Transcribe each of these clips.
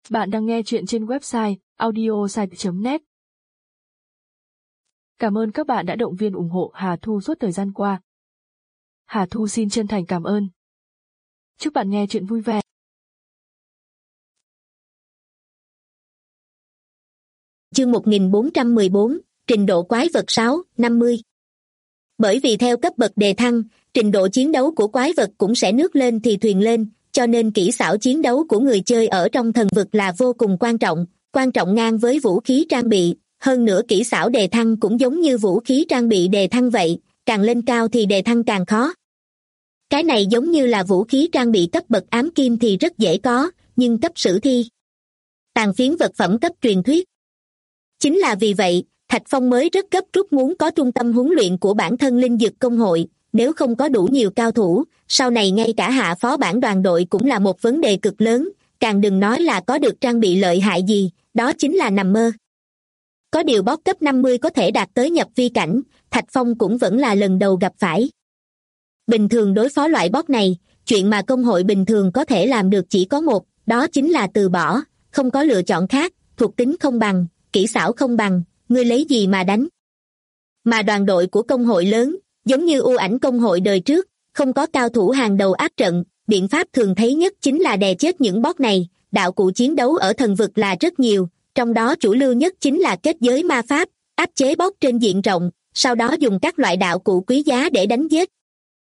Bạn đang nghe chuyện trên website audiosite.net. Cảm ơn các bạn đã động viên ủng hộ Hà Thu suốt thời gian qua. Hà Thu xin chân thành cảm ơn. Chúc bạn nghe chuyện vui vẻ. Chương 1414, trình độ quái vật 6, 50. Bởi vì theo cấp bậc đề thăng, trình độ chiến đấu của quái vật cũng sẽ nước lên thì thuyền lên, cho nên kỹ xảo chiến đấu của người chơi ở trong thần vực là vô cùng quan trọng ngang với vũ khí trang bị. Hơn nữa kỹ xảo đề thăng cũng giống như vũ khí trang bị đề thăng vậy, càng lên cao thì đề thăng càng khó. Cái này giống như là vũ khí trang bị cấp bậc ám kim thì rất dễ có, nhưng cấp sử thi, tàn phiến vật phẩm cấp truyền thuyết. Chính là vì vậy, Thạch Phong mới rất gấp rút muốn có trung tâm huấn luyện của bản thân linh dược công hội, nếu không có đủ nhiều cao thủ, sau này ngay cả hạ phó bản đoàn đội cũng là một vấn đề cực lớn, càng đừng nói là có được trang bị lợi hại gì, đó chính là nằm mơ. Có điều boss cấp 50 có thể đạt tới nhập vi cảnh, Thạch Phong cũng vẫn là lần đầu gặp phải. Bình thường đối phó loại boss này, chuyện mà công hội bình thường có thể làm được chỉ có một, đó chính là từ bỏ, không có lựa chọn khác, thuộc tính không bằng, kỹ xảo không bằng, ngươi lấy gì mà đánh. Mà đoàn đội của công hội lớn, giống như U Ảnh công hội đời trước, không có cao thủ hàng đầu áp trận, biện pháp thường thấy nhất chính là đè chết những boss này. Đạo cụ chiến đấu ở thần vực là rất nhiều, trong đó chủ lưu nhất chính là kết giới ma pháp, áp chế boss trên diện rộng, sau đó dùng các loại đạo cụ quý giá để đánh giết.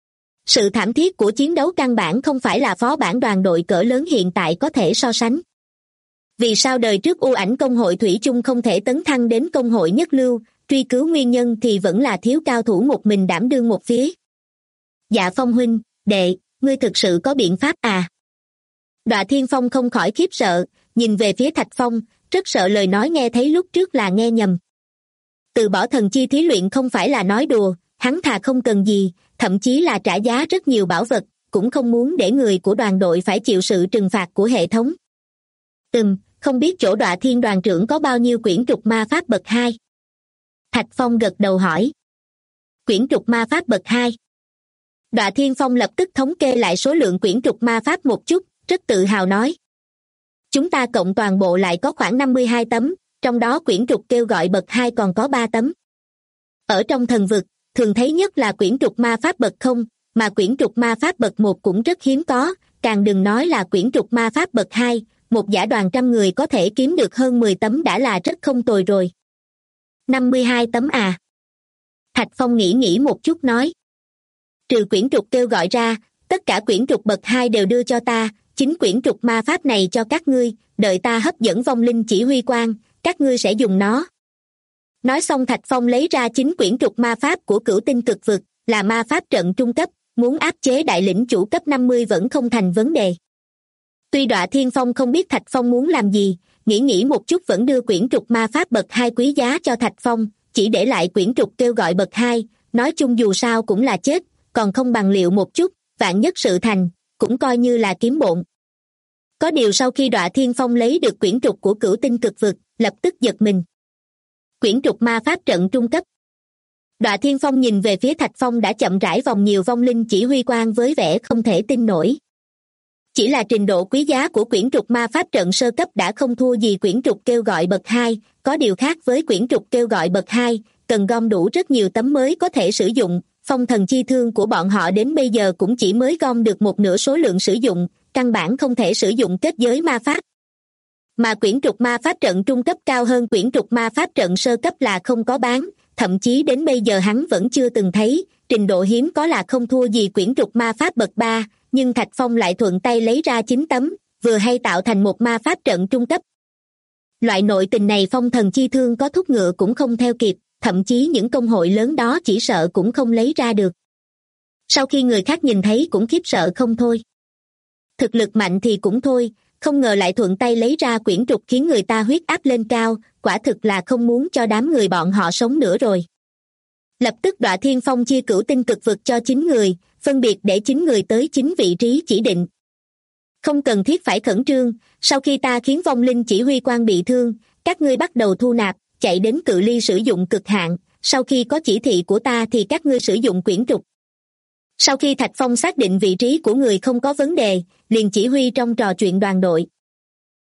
Sự thảm thiết của chiến đấu căn bản không phải là phó bản đoàn đội cỡ lớn hiện tại có thể so sánh. Vì sao đời trước U Ảnh công hội thủy chung không thể tấn thăng đến công hội nhất lưu, truy cứu nguyên nhân thì vẫn là thiếu cao thủ một mình đảm đương một phía. Dạ Phong huynh, đệ, ngươi thực sự có biện pháp à? Đọa Thiên Phong không khỏi khiếp sợ, nhìn về phía Thạch Phong, rất sợ lời nói nghe thấy lúc trước là nghe nhầm. Từ bỏ thần chi thí luyện không phải là nói đùa, hắn thà không cần gì, thậm chí là trả giá rất nhiều bảo vật, cũng không muốn để người của đoàn đội phải chịu sự trừng phạt của hệ thống. Không biết chỗ Đọa Thiên đoàn trưởng có bao nhiêu quyển trục ma pháp bậc 2? Thạch Phong gật đầu hỏi. Quyển trục ma pháp bậc 2. Đọa Thiên Phong lập tức thống kê lại số lượng quyển trục ma pháp một chút, rất tự hào nói. Chúng ta cộng toàn bộ lại có khoảng 52 tấm, trong đó quyển trục kêu gọi bậc 2 còn có 3 tấm. Ở trong thần vực, thường thấy nhất là quyển trục ma pháp bậc 0, mà quyển trục ma pháp bậc 1 cũng rất hiếm có, càng đừng nói là quyển trục ma pháp bậc 2, một giả đoàn trăm người có thể kiếm được hơn 10 tấm đã là rất không tồi rồi. 52 tấm à? Thạch Phong nghĩ một chút nói. Trừ quyển trục kêu gọi ra, tất cả quyển trục bậc 2 đều đưa cho ta, chính quyển trục ma pháp này cho các ngươi, đợi ta hấp dẫn vong linh chỉ huy quan, các ngươi sẽ dùng nó. Nói xong Thạch Phong lấy ra chính quyển trục ma pháp của Cửu Tinh Cực Vực, là ma pháp trận trung cấp, muốn áp chế đại lĩnh chủ cấp 50 vẫn không thành vấn đề. Tuy Đọa Thiên Phong không biết Thạch Phong muốn làm gì, nghĩ một chút vẫn đưa quyển trục ma pháp bậc 2 quý giá cho Thạch Phong, chỉ để lại quyển trục kêu gọi bậc 2, nói chung dù sao cũng là chết, còn không bằng liệu một chút, vạn nhất sự thành, cũng coi như là kiếm bộn. Có điều sau khi Đọa Thiên Phong lấy được quyển trục của Cửu Tinh Cực Vực, lập tức giật mình. Quyển trục ma pháp trận trung cấp. Đọa Thiên Phong nhìn về phía Thạch Phong đã chậm rãi vòng nhiều vong linh chỉ huy quan với vẻ không thể tin nổi. Chỉ là trình độ quý giá của quyển trục ma pháp trận sơ cấp đã không thua gì quyển trục kêu gọi bậc 2, có điều khác với quyển trục kêu gọi bậc 2, cần gom đủ rất nhiều tấm mới có thể sử dụng, phong thần chi thương của bọn họ đến bây giờ cũng chỉ mới gom được một nửa số lượng sử dụng, căn bản không thể sử dụng kết giới ma pháp. Mà quyển trục ma pháp trận trung cấp cao hơn quyển trục ma pháp trận sơ cấp là không có bán, thậm chí đến bây giờ hắn vẫn chưa từng thấy, trình độ hiếm có là không thua gì quyển trục ma pháp bậc 3, nhưng Thạch Phong lại thuận tay lấy ra 9 tấm, vừa hay tạo thành một ma pháp trận trung cấp. Loại nội tình này phong thần chi thương có thúc ngựa cũng không theo kịp, thậm chí những công hội lớn đó chỉ sợ cũng không lấy ra được. Sau khi người khác nhìn thấy cũng khiếp sợ không thôi. Thực lực mạnh thì cũng thôi, không ngờ lại thuận tay lấy ra quyển trục khiến người ta huyết áp lên cao, quả thực là không muốn cho đám người bọn họ sống nữa rồi. Lập tức Đọa Thiên Phong chia Cửu Tinh Cực Vực cho 9 người, phân biệt để 9 người tới 9 vị trí chỉ định. Không cần thiết phải khẩn trương, sau khi ta khiến vong linh chỉ huy quan bị thương, các ngươi bắt đầu thu nạp, chạy đến cự ly sử dụng cực hạn, sau khi có chỉ thị của ta thì các ngươi sử dụng quyển trục. Sau khi Thạch Phong xác định vị trí của người không có vấn đề, liền chỉ huy trong trò chuyện đoàn đội.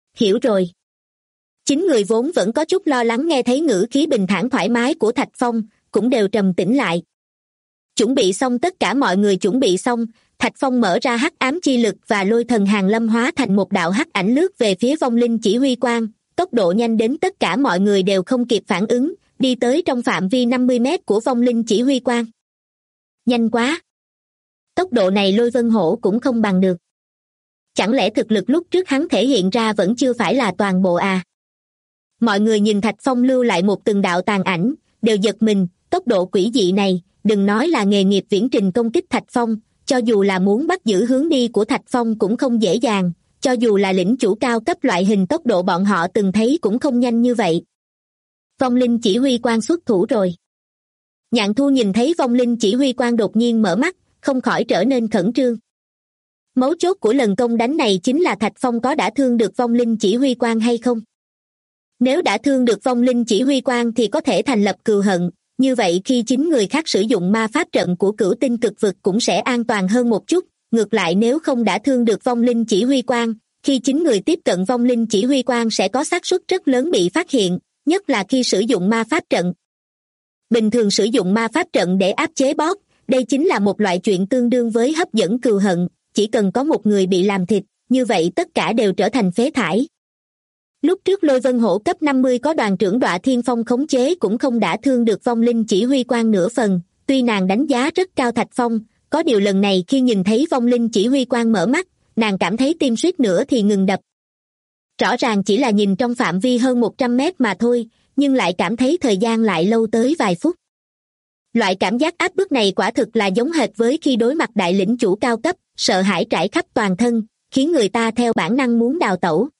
Hiểu rồi. Chính người vốn vẫn có chút lo lắng nghe thấy ngữ khí bình thản thoải mái của Thạch Phong, cũng đều trầm tĩnh lại. Chuẩn bị xong, tất cả mọi người chuẩn bị xong, Thạch Phong mở ra hắc ám chi lực và lôi thần hàng lâm hóa thành một đạo hắc ảnh lướt về phía vong linh chỉ huy quan, tốc độ nhanh đến tất cả mọi người đều không kịp phản ứng, đi tới trong phạm vi 50 mét của vong linh chỉ huy quan. Nhanh quá! Tốc độ này Lôi Vân Hổ cũng không bằng được. Chẳng lẽ thực lực lúc trước hắn thể hiện ra vẫn chưa phải là toàn bộ à? Mọi người nhìn Thạch Phong lưu lại một từng đạo tàn ảnh, đều giật mình, tốc độ quỷ dị này, đừng nói là nghề nghiệp viễn trình công kích Thạch Phong, cho dù là muốn bắt giữ hướng đi của Thạch Phong cũng không dễ dàng, cho dù là lĩnh chủ cao cấp loại hình tốc độ bọn họ từng thấy cũng không nhanh như vậy. Vong linh chỉ huy quan xuất thủ rồi. Nhạn Thu nhìn thấy vong linh chỉ huy quan đột nhiên mở mắt, không khỏi trở nên khẩn trương. Mấu chốt của lần công đánh này chính là Thạch Phong có đã thương được vong linh chỉ huy quan hay không. Nếu đã thương được vong linh chỉ huy quan thì có thể thành lập cừu hận, như vậy khi chính người khác sử dụng ma pháp trận của Cửu Tinh Cực Vực cũng sẽ an toàn hơn một chút. Ngược lại nếu không đã thương được vong linh chỉ huy quan, khi chính người tiếp cận vong linh chỉ huy quan sẽ có xác suất rất lớn bị phát hiện, nhất là khi sử dụng ma pháp trận. Bình thường sử dụng ma pháp trận để áp chế boss, đây chính là một loại chuyện tương đương với hấp dẫn cừu hận, chỉ cần có một người bị làm thịt, như vậy tất cả đều trở thành phế thải. Lúc trước Lôi Vân Hổ cấp 50 có đoàn trưởng Đọa Thiên Phong khống chế cũng không đã thương được vong linh chỉ huy quan nửa phần, tuy nàng đánh giá rất cao Thạch Phong, có điều lần này khi nhìn thấy vong linh chỉ huy quan mở mắt, nàng cảm thấy tim suýt nữa thì ngừng đập. Rõ ràng chỉ là nhìn trong phạm vi hơn 100 mét mà thôi, nhưng lại cảm thấy thời gian lại lâu tới vài phút. Loại cảm giác áp bức này quả thực là giống hệt với khi đối mặt đại lĩnh chủ cao cấp, sợ hãi trải khắp toàn thân, khiến người ta theo bản năng muốn đào tẩu.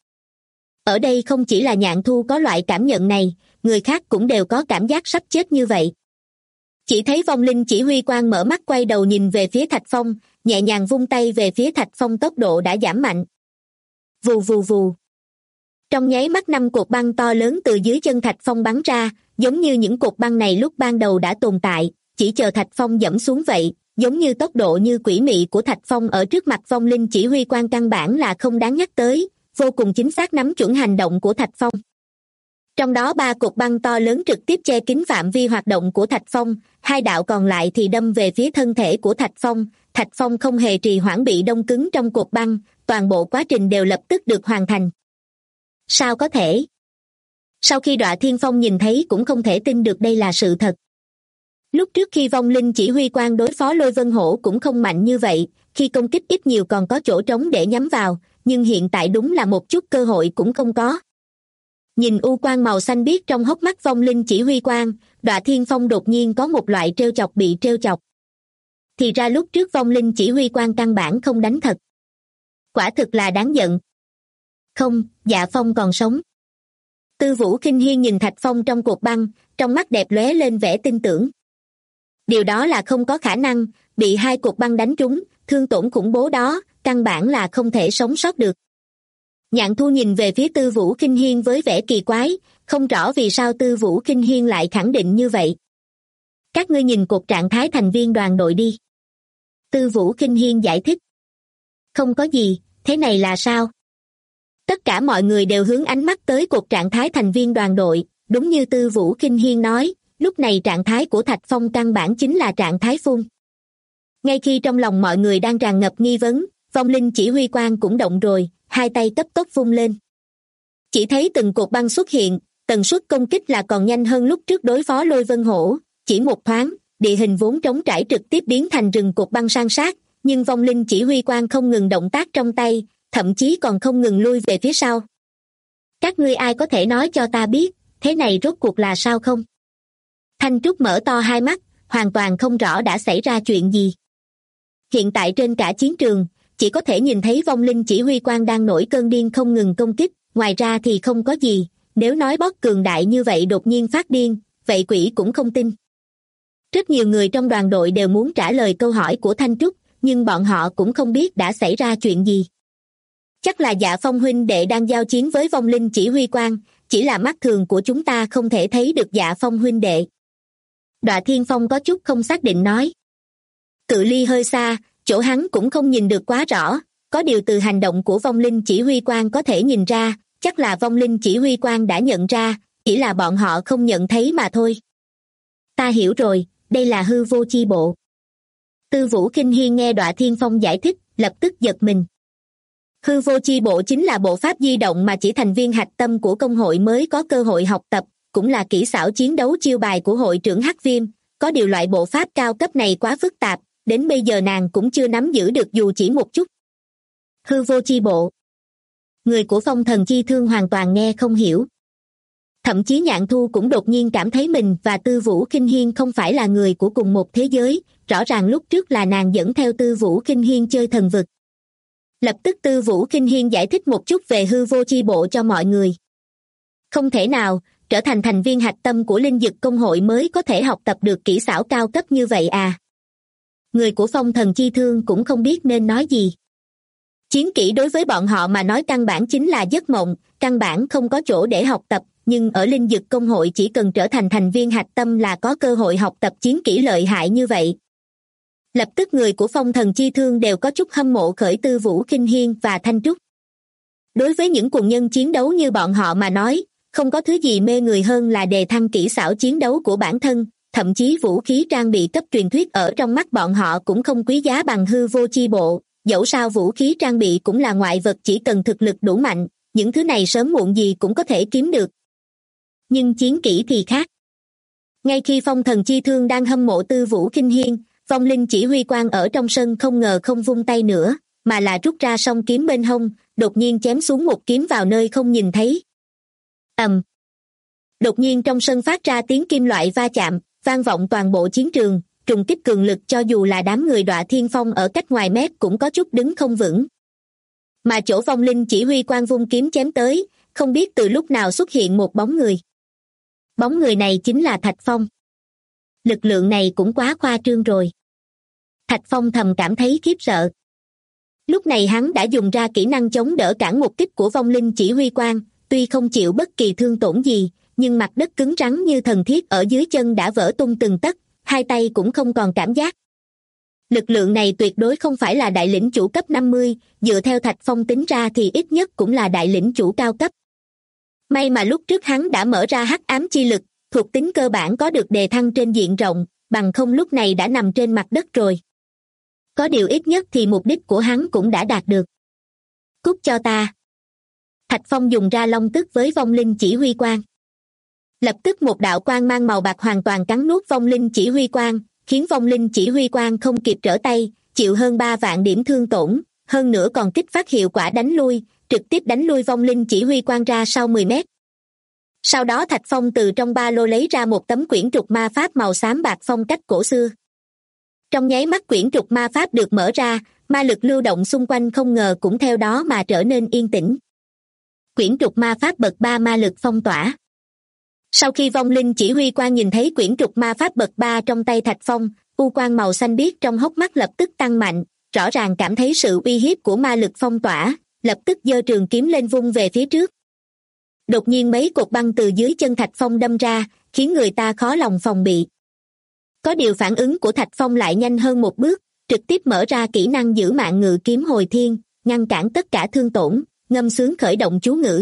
Ở đây không chỉ là Nhạn Thu có loại cảm nhận này, người khác cũng đều có cảm giác sắp chết như vậy. Chỉ thấy vong linh chỉ huy quan mở mắt quay đầu nhìn về phía Thạch Phong, nhẹ nhàng vung tay về phía Thạch Phong, tốc độ đã giảm mạnh. Vù vù vù. Trong nháy mắt 5 cột băng to lớn từ dưới chân Thạch Phong bắn ra, giống như những cột băng này lúc ban đầu đã tồn tại, chỉ chờ Thạch Phong dẫm xuống vậy, giống như tốc độ như quỷ mị của Thạch Phong ở trước mặt vong linh chỉ huy quan căn bản là không đáng nhắc tới, vô cùng chính xác nắm chuẩn hành động của Thạch Phong. Trong đó 3 cột băng to lớn trực tiếp che kín phạm vi hoạt động của Thạch Phong, 2 đạo còn lại thì đâm về phía thân thể của Thạch Phong. Thạch Phong không hề trì hoãn bị đông cứng trong cột băng, toàn bộ quá trình đều lập tức được hoàn thành. Sao có thể? Sau khi Đọa Thiên Phong nhìn thấy cũng không thể tin được đây là sự thật. Lúc trước khi vong linh chỉ huy quan đối phó Lôi Vân Hổ cũng không mạnh như vậy, khi công kích ít nhiều còn có chỗ trống để nhắm vào, nhưng hiện tại đúng là một chút cơ hội cũng không có. Nhìn u quang màu xanh biếc trong hốc mắt vong linh chỉ huy quan, Đọa Thiên Phong đột nhiên có một loại trêu chọc bị trêu chọc. Thì ra lúc trước vong linh chỉ huy quan căn bản không đánh thật. Quả thực là đáng giận. Không, Dạ Phong còn sống. Tư Vũ Khinh Hiên nhìn Thạch Phong trong cột băng, trong mắt đẹp lóe lên vẻ tin tưởng. Điều đó là không có khả năng, bị 2 cột băng đánh trúng, thương tổn khủng bố đó, căn bản là không thể sống sót được. Nhạn Thu nhìn về phía Tư Vũ Khinh Hiên với vẻ kỳ quái, không rõ vì sao Tư Vũ Khinh Hiên lại khẳng định như vậy. Các ngươi nhìn cột trạng thái thành viên đoàn đội đi. Tư Vũ Khinh Hiên giải thích. Không có gì, thế này là sao? Tất cả mọi người đều hướng ánh mắt tới cột trạng thái thành viên đoàn đội, đúng như Tư Vũ Khinh Hiên nói, lúc này trạng thái của Thạch Phong căn bản chính là trạng thái phun. Ngay khi trong lòng mọi người đang tràn ngập nghi vấn, vong linh chỉ huy quan cũng động rồi, 2 tay cấp tốc vung lên. Chỉ thấy từng cột băng xuất hiện, tần suất công kích là còn nhanh hơn lúc trước đối phó Lôi Vân Hổ, chỉ một thoáng, địa hình vốn trống trải trực tiếp biến thành rừng cột băng san sát, nhưng vong linh chỉ huy quan không ngừng động tác trong tay, thậm chí còn không ngừng lui về phía sau. Các ngươi ai có thể nói cho ta biết, thế này rốt cuộc là sao không? Thanh Trúc mở to hai mắt, hoàn toàn không rõ đã xảy ra chuyện gì. Hiện tại trên cả chiến trường, chỉ có thể nhìn thấy vong linh chỉ huy quan đang nổi cơn điên không ngừng công kích, ngoài ra thì không có gì, nếu nói boss cường đại như vậy đột nhiên phát điên, vậy quỷ cũng không tin. Rất nhiều người trong đoàn đội đều muốn trả lời câu hỏi của Thanh Trúc, nhưng bọn họ cũng không biết đã xảy ra chuyện gì. Chắc là Dạ Phong huynh đệ đang giao chiến với vong linh chỉ huy quan, chỉ là mắt thường của chúng ta không thể thấy được Dạ Phong huynh đệ. Đọa Thiên Phong có chút không xác định nói. Cự ly hơi xa, chỗ hắn cũng không nhìn được quá rõ, có điều từ hành động của vong linh chỉ huy quan có thể nhìn ra, chắc là vong linh chỉ huy quan đã nhận ra, chỉ là bọn họ không nhận thấy mà thôi. Ta hiểu rồi, đây là hư vô chi bộ. Tư Vũ Kinh Hiên nghe Đọa Thiên Phong giải thích, lập tức giật mình. Hư vô chi bộ chính là bộ pháp di động mà chỉ thành viên hạch tâm của công hội mới có cơ hội học tập, cũng là kỹ xảo chiến đấu chiêu bài của hội trưởng Hắc Viêm. Có điều loại bộ pháp cao cấp này quá phức tạp, đến bây giờ nàng cũng chưa nắm giữ được dù chỉ một chút. Hư vô chi bộ. Người của Phong Thần Chi Thương hoàn toàn nghe không hiểu. Thậm chí Nhạn Thu cũng đột nhiên cảm thấy mình và Tư Vũ Kinh Hiên không phải là người của cùng một thế giới, rõ ràng lúc trước là nàng dẫn theo Tư Vũ Kinh Hiên chơi thần vực. Lập tức Tư Vũ Kinh Hiên giải thích một chút về hư vô chi bộ cho mọi người. Không thể nào, trở thành thành viên hạch tâm của linh dực công hội mới có thể học tập được kỹ xảo cao cấp như vậy à? Người của Phong Thần Chi Thương cũng không biết nên nói gì. Chiến kỹ đối với bọn họ mà nói căn bản chính là giấc mộng, căn bản không có chỗ để học tập, nhưng ở linh dực công hội chỉ cần trở thành thành viên hạch tâm là có cơ hội học tập chiến kỹ lợi hại như vậy. Lập tức người của Phong Thần Chi Thương đều có chút hâm mộ khởi Tư Vũ Kinh Hiên và Thanh Trúc. Đối với những cuồng nhân chiến đấu như bọn họ mà nói, không có thứ gì mê người hơn là đề thăng kỹ xảo chiến đấu của bản thân, thậm chí vũ khí trang bị cấp truyền thuyết ở trong mắt bọn họ cũng không quý giá bằng hư vô chi bộ, dẫu sao vũ khí trang bị cũng là ngoại vật, chỉ cần thực lực đủ mạnh, những thứ này sớm muộn gì cũng có thể kiếm được. Nhưng chiến kỹ thì khác. Ngay khi Phong Thần Chi Thương đang hâm mộ Tư Vũ Kinh Hiên, vong linh chỉ huy quan ở trong sân không ngờ không vung tay nữa, mà là rút ra song kiếm bên hông, đột nhiên chém xuống một kiếm vào nơi không nhìn thấy. Ầm. Đột nhiên trong sân phát ra tiếng kim loại va chạm, vang vọng toàn bộ chiến trường, trùng kích cường lực cho dù là đám người Đọa Thiên Phong ở cách ngoài mét cũng có chút đứng không vững. Mà chỗ vong linh chỉ huy quan vung kiếm chém tới, không biết từ lúc nào xuất hiện một bóng người. Bóng người này chính là Thạch Phong. Lực lượng này cũng quá khoa trương rồi. Thạch Phong thầm cảm thấy khiếp sợ. Lúc này hắn đã dùng ra kỹ năng chống đỡ cản một kích của vong linh chỉ huy quan, tuy không chịu bất kỳ thương tổn gì, nhưng mặt đất cứng rắn như thần thiết ở dưới chân đã vỡ tung từng tấc, hai tay cũng không còn cảm giác. Lực lượng này tuyệt đối không phải là đại lĩnh chủ cấp 50, dựa theo Thạch Phong tính ra thì ít nhất cũng là đại lĩnh chủ cao cấp. May mà lúc trước hắn đã mở ra hắc ám chi lực, thuộc tính cơ bản có được đề thăng trên diện rộng, bằng không lúc này đã nằm trên mặt đất rồi. Có điều ít nhất thì mục đích của hắn cũng đã đạt được. Cút cho ta. Thạch Phong dùng ra long tức với vong linh chỉ huy quan. Lập tức một đạo quang mang màu bạc hoàn toàn cắn nuốt vong linh chỉ huy quan, khiến vong linh chỉ huy quan không kịp trở tay, chịu hơn 3 vạn điểm thương tổn, hơn nữa còn kích phát hiệu quả đánh lui, trực tiếp đánh lui vong linh chỉ huy quan ra sau 10 mét. Sau đó Thạch Phong từ trong ba lô lấy ra một tấm quyển trục ma pháp màu xám bạc phong cách cổ xưa. Trong nháy mắt quyển trục ma pháp được mở ra, ma lực lưu động xung quanh không ngờ cũng theo đó mà trở nên yên tĩnh. Quyển trục ma pháp bậc 3 ma lực phong tỏa. Sau khi vong linh chỉ huy quan nhìn thấy quyển trục ma pháp bậc 3 trong tay Thạch Phong, u quang màu xanh biếc trong hốc mắt lập tức tăng mạnh, rõ ràng cảm thấy sự uy hiếp của ma lực phong tỏa, lập tức giơ trường kiếm lên vung về phía trước. Đột nhiên mấy cột băng từ dưới chân Thạch Phong đâm ra, khiến người ta khó lòng phòng bị. Có điều phản ứng của Thạch Phong lại nhanh hơn một bước, trực tiếp mở ra kỹ năng giữ mạng ngự kiếm hồi thiên, ngăn cản tất cả thương tổn, ngâm sướng khởi động chú ngữ.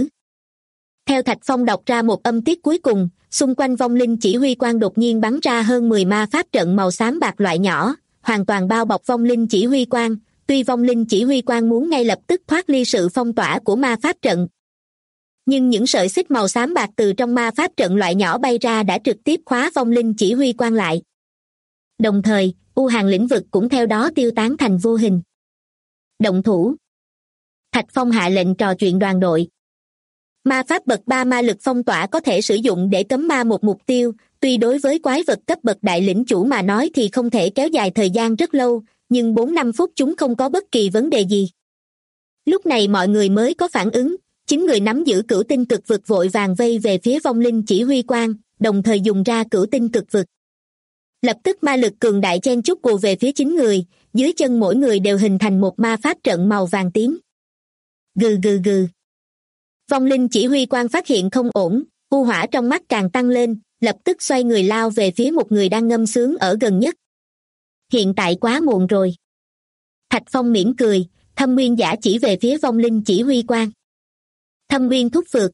Theo Thạch Phong đọc ra một âm tiết cuối cùng, xung quanh vong linh chỉ huy quan đột nhiên bắn ra hơn 10 ma pháp trận màu xám bạc loại nhỏ, hoàn toàn bao bọc vong linh chỉ huy quan, tuy vong linh chỉ huy quan muốn ngay lập tức thoát ly sự phong tỏa của ma pháp trận. Nhưng những sợi xích màu xám bạc từ trong ma pháp trận loại nhỏ bay ra đã trực tiếp khóa vong linh chỉ huy quan lại. Đồng thời, u hàn lĩnh vực cũng theo đó tiêu tán thành vô hình. Động thủ. Thạch Phong hạ lệnh trò chuyện đoàn đội. Ma pháp bậc 3 ma lực phong tỏa có thể sử dụng để cấm ma một mục tiêu, tuy đối với quái vật cấp bậc đại lĩnh chủ mà nói thì không thể kéo dài thời gian rất lâu, nhưng 4-5 phút chúng không có bất kỳ vấn đề gì. Lúc này mọi người mới có phản ứng, 9 người nắm giữ cửu tinh cực vực vội vàng vây về phía vong linh chỉ huy quan, đồng thời dùng ra cửu tinh cực vực. Lập tức ma lực cường đại chen chúc ùa về phía 9 người, dưới chân mỗi người đều hình thành một ma pháp trận màu vàng tím. Gừ gừ gừ. Vong linh chỉ huy quan phát hiện không ổn, u hỏa trong mắt càng tăng lên, lập tức xoay người lao về phía một người đang ngâm sướng ở gần nhất. Hiện tại quá muộn rồi. Thạch Phong mỉm cười, thâm nguyên giả chỉ về phía vong linh chỉ huy quan. Thâm uyên thúc phược.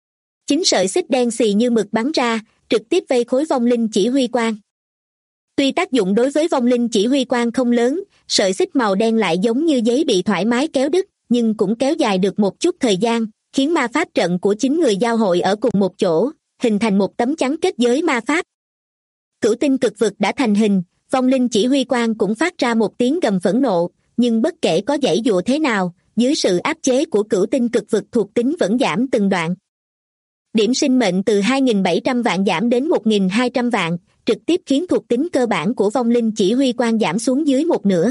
9 sợi xích đen xì như mực bắn ra, trực tiếp vây khối vong linh chỉ huy quan. Tuy tác dụng đối với vong linh chỉ huy quan không lớn, sợi xích màu đen lại giống như giấy bị thoải mái kéo đứt, nhưng cũng kéo dài được một chút thời gian, khiến ma pháp trận của 9 người giao hội ở cùng một chỗ, hình thành một tấm chắn kết giới ma pháp. Cửu tinh cực vực đã thành hình, vong linh chỉ huy quan cũng phát ra một tiếng gầm phẫn nộ, nhưng bất kể có giãy giụa thế nào, dưới sự áp chế của cửu tinh cực vực thuộc tính vẫn giảm từng đoạn. Điểm sinh mệnh từ 2.700 vạn giảm đến 1.200 vạn, trực tiếp khiến thuộc tính cơ bản của vong linh chỉ huy quan giảm xuống dưới một nửa.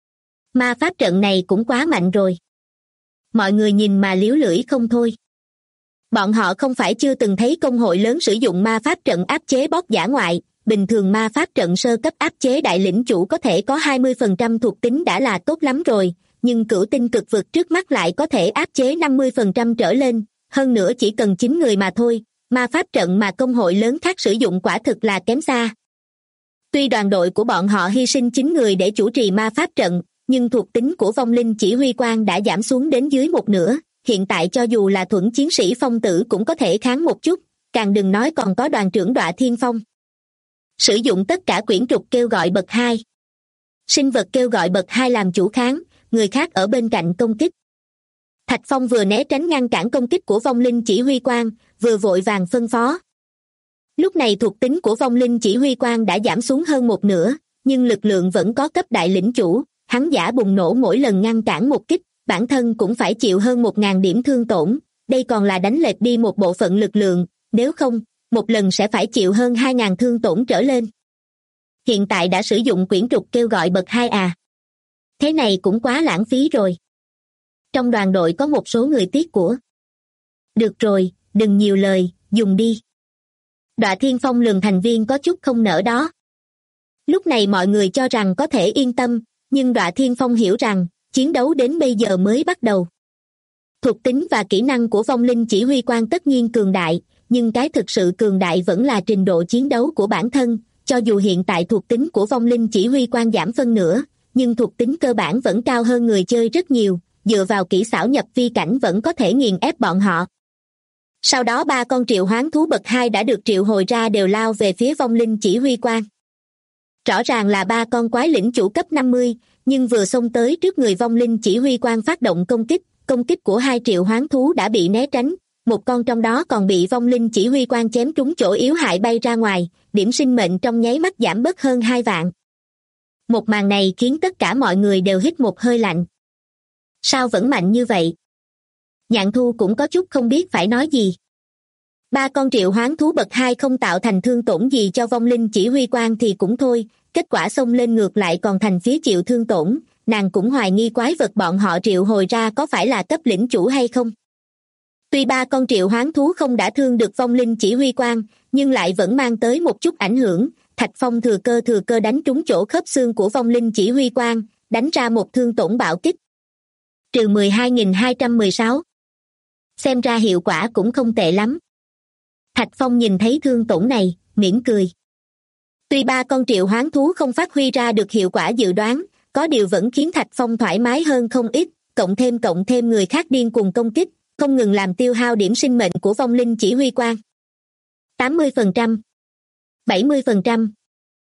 Ma pháp trận này cũng quá mạnh rồi. Mọi người nhìn mà liếu lưỡi không thôi. Bọn họ không phải chưa từng thấy công hội lớn sử dụng ma pháp trận áp chế boss dã ngoại, bình thường ma pháp trận sơ cấp áp chế đại lĩnh chủ có thể có 20% thuộc tính đã là tốt lắm rồi, nhưng cửu tinh cực vực trước mắt lại có thể áp chế 50% trở lên, hơn nữa chỉ cần 9 người mà thôi, ma pháp trận mà công hội lớn khác sử dụng quả thực là kém xa. Tuy đoàn đội của bọn họ hy sinh 9 người để chủ trì ma pháp trận, nhưng thuộc tính của vong linh chỉ huy quan đã giảm xuống đến dưới một nửa, hiện tại cho dù là thuẫn chiến sĩ phong tử cũng có thể kháng một chút, càng đừng nói còn có đoàn trưởng Đọa Thiên Phong. Sử dụng tất cả quyển trục kêu gọi bậc 2. Sinh vật kêu gọi bậc 2 làm chủ kháng, người khác ở bên cạnh công kích. Thạch Phong vừa né tránh ngăn cản công kích của vong linh chỉ huy quan, vừa vội vàng phân phó. Lúc này thuộc tính của vong linh chỉ huy quan đã giảm xuống hơn một nửa, nhưng lực lượng vẫn có cấp đại lĩnh chủ, hắn giả bùng nổ mỗi lần ngăn cản một kích, bản thân cũng phải chịu hơn 1.000 điểm thương tổn, đây còn là đánh lệch đi một bộ phận lực lượng, nếu không, một lần sẽ phải chịu hơn 2.000 thương tổn trở lên. Hiện tại đã sử dụng quyển trục kêu gọi bậc 2 à? Thế này cũng quá lãng phí rồi. Trong đoàn đội có một số người tiếc của. Được rồi, đừng nhiều lời, dùng đi. Đọa Thiên Phong lườm thành viên có chút không nỡ đó. Lúc này mọi người cho rằng có thể yên tâm, nhưng Đọa Thiên Phong hiểu rằng, chiến đấu đến bây giờ mới bắt đầu. Thuộc tính và kỹ năng của vong linh chỉ huy quan tất nhiên cường đại, nhưng cái thực sự cường đại vẫn là trình độ chiến đấu của bản thân, cho dù hiện tại thuộc tính của vong linh chỉ huy quan giảm phân nửa, nhưng thuộc tính cơ bản vẫn cao hơn người chơi rất nhiều, dựa vào kỹ xảo nhập vi cảnh vẫn có thể nghiền ép bọn họ. Sau đó 3 con triệu hoán thú bậc 2 đã được triệu hồi ra đều lao về phía vong linh chỉ huy quan. Rõ ràng là 3 con quái lĩnh chủ cấp 50, nhưng vừa xông tới trước người vong linh chỉ huy quan phát động công kích của 2 triệu hoán thú đã bị né tránh, một con trong đó còn bị vong linh chỉ huy quan chém trúng chỗ yếu hại bay ra ngoài, điểm sinh mệnh trong nháy mắt giảm bớt hơn 2 vạn. Một màn này khiến tất cả mọi người đều hít một hơi lạnh. Sao vẫn mạnh như vậy? Nhạn Thu cũng có chút không biết phải nói gì. 3 con triệu hoán thú bậc 2 không tạo thành thương tổn gì cho vong linh chỉ huy quan thì cũng thôi, kết quả xông lên ngược lại còn thành phía chịu thương tổn, nàng cũng hoài nghi quái vật bọn họ triệu hồi ra có phải là cấp lĩnh chủ hay không. Tuy 3 con triệu hoán thú không đã thương được vong linh chỉ huy quan, nhưng lại vẫn mang tới một chút ảnh hưởng. Thạch Phong thừa cơ đánh trúng chỗ khớp xương của vong linh chỉ huy quan, đánh ra một thương tổn bạo kích. Trừ 12.216. Xem ra hiệu quả cũng không tệ lắm. Thạch Phong nhìn thấy thương tổn này, mỉm cười. Tuy 3 con triệu hoán thú không phát huy ra được hiệu quả dự đoán, có điều vẫn khiến Thạch Phong thoải mái hơn không ít, cộng thêm người khác điên cuồng công kích, không ngừng làm tiêu hao điểm sinh mệnh của vong linh chỉ huy quan. 80%, 70%,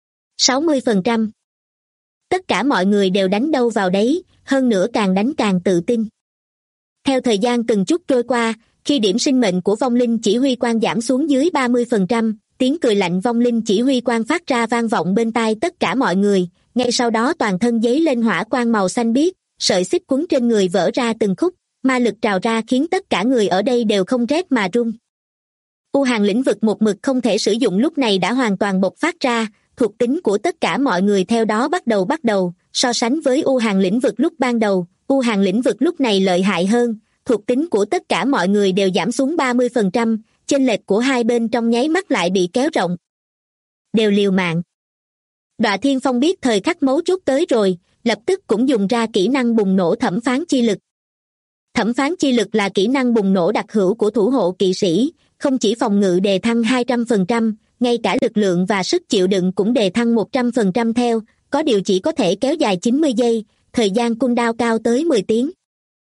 60%. Tất cả mọi người đều đánh đâu vào đấy, hơn nữa càng đánh càng tự tin. Theo thời gian từng chút trôi qua, khi điểm sinh mệnh của vong linh chỉ huy quan giảm xuống dưới 30%, tiếng cười lạnh vong linh chỉ huy quan phát ra vang vọng bên tai tất cả mọi người, ngay sau đó toàn thân giấy lên hỏa quang màu xanh biếc, sợi xích quấn trên người vỡ ra từng khúc, ma lực trào ra khiến tất cả người ở đây đều không rét mà run. U Hàn lĩnh vực một mực không thể sử dụng lúc này đã hoàn toàn bộc phát ra, thuộc tính của tất cả mọi người theo đó bắt đầu, so sánh với U Hàn lĩnh vực lúc ban đầu, U Hàn lĩnh vực lúc này lợi hại hơn, thuộc tính của tất cả mọi người đều giảm xuống 30%, chênh lệch của hai bên trong nháy mắt lại bị kéo rộng. Đều liều mạng. Đọa Thiên Phong biết thời khắc mấu chốt tới rồi, lập tức cũng dùng ra kỹ năng bùng nổ thẩm phán chi lực. Thẩm phán chi lực là kỹ năng bùng nổ đặc hữu của thủ hộ kỵ sĩ, không chỉ phòng ngự đề thăng 200%, ngay cả lực lượng và sức chịu đựng cũng đề thăng 100% theo, có điều chỉ có thể kéo dài 90 giây, thời gian cooldown cao tới 10 tiếng.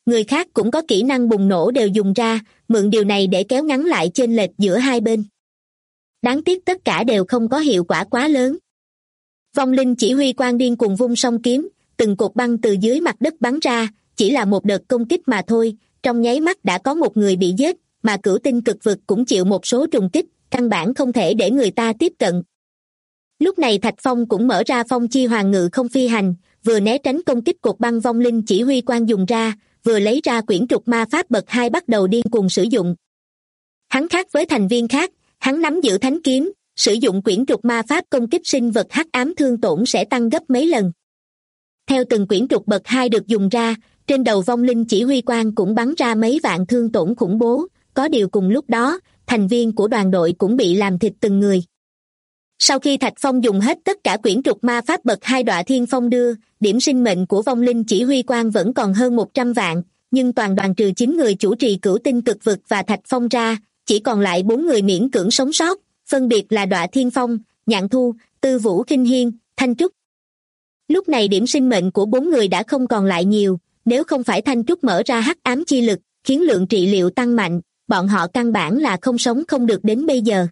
Người khác cũng có kỹ năng bùng nổ đều dùng ra, mượn điều này để kéo ngắn lại chênh lệch giữa hai bên. Đáng tiếc tất cả đều không có hiệu quả quá lớn. Vong linh chỉ huy quan điên cuồng vung song kiếm, từng cột băng từ dưới mặt đất bắn ra, chỉ là một đợt công kích mà thôi, trong nháy mắt đã có một người bị giết, mà cửu tinh cực vực cũng chịu một số trùng kích, căn bản không thể để người ta tiếp cận. Lúc này Thạch Phong cũng mở ra phong chi hoàng ngự không phi hành, vừa né tránh công kích cột băng vong linh chỉ huy quan dùng ra, vừa lấy ra quyển trục ma pháp bậc 2 bắt đầu điên cuồng sử dụng. Hắn khác với thành viên khác, hắn nắm giữ thánh kiếm, sử dụng quyển trục ma pháp công kích sinh vật hắc ám thương tổn sẽ tăng gấp mấy lần. Theo từng quyển trục bậc 2 được dùng ra, trên đầu vong linh chỉ huy quan cũng bắn ra mấy vạn thương tổn khủng bố, có điều cùng lúc đó, thành viên của đoàn đội cũng bị làm thịt từng người. Sau khi Thạch Phong dùng hết tất cả quyển trục ma pháp bậc 2 đọa thiên phong đưa, điểm sinh mệnh của vong linh chỉ huy quan vẫn còn hơn 100 vạn, nhưng toàn đoàn trừ 9 người chủ trì cửu tinh cực vực và Thạch Phong ra, chỉ còn lại 4 người miễn cưỡng sống sót, phân biệt là Đọa Thiên Phong, Nhạn Thu, Tư Vũ Khinh Hiên, Thanh Trúc. Lúc này điểm sinh mệnh của 4 người đã không còn lại nhiều, nếu không phải Thanh Trúc mở ra hắc ám chi lực, khiến lượng trị liệu tăng mạnh, bọn họ căn bản là không sống không được đến bây giờ.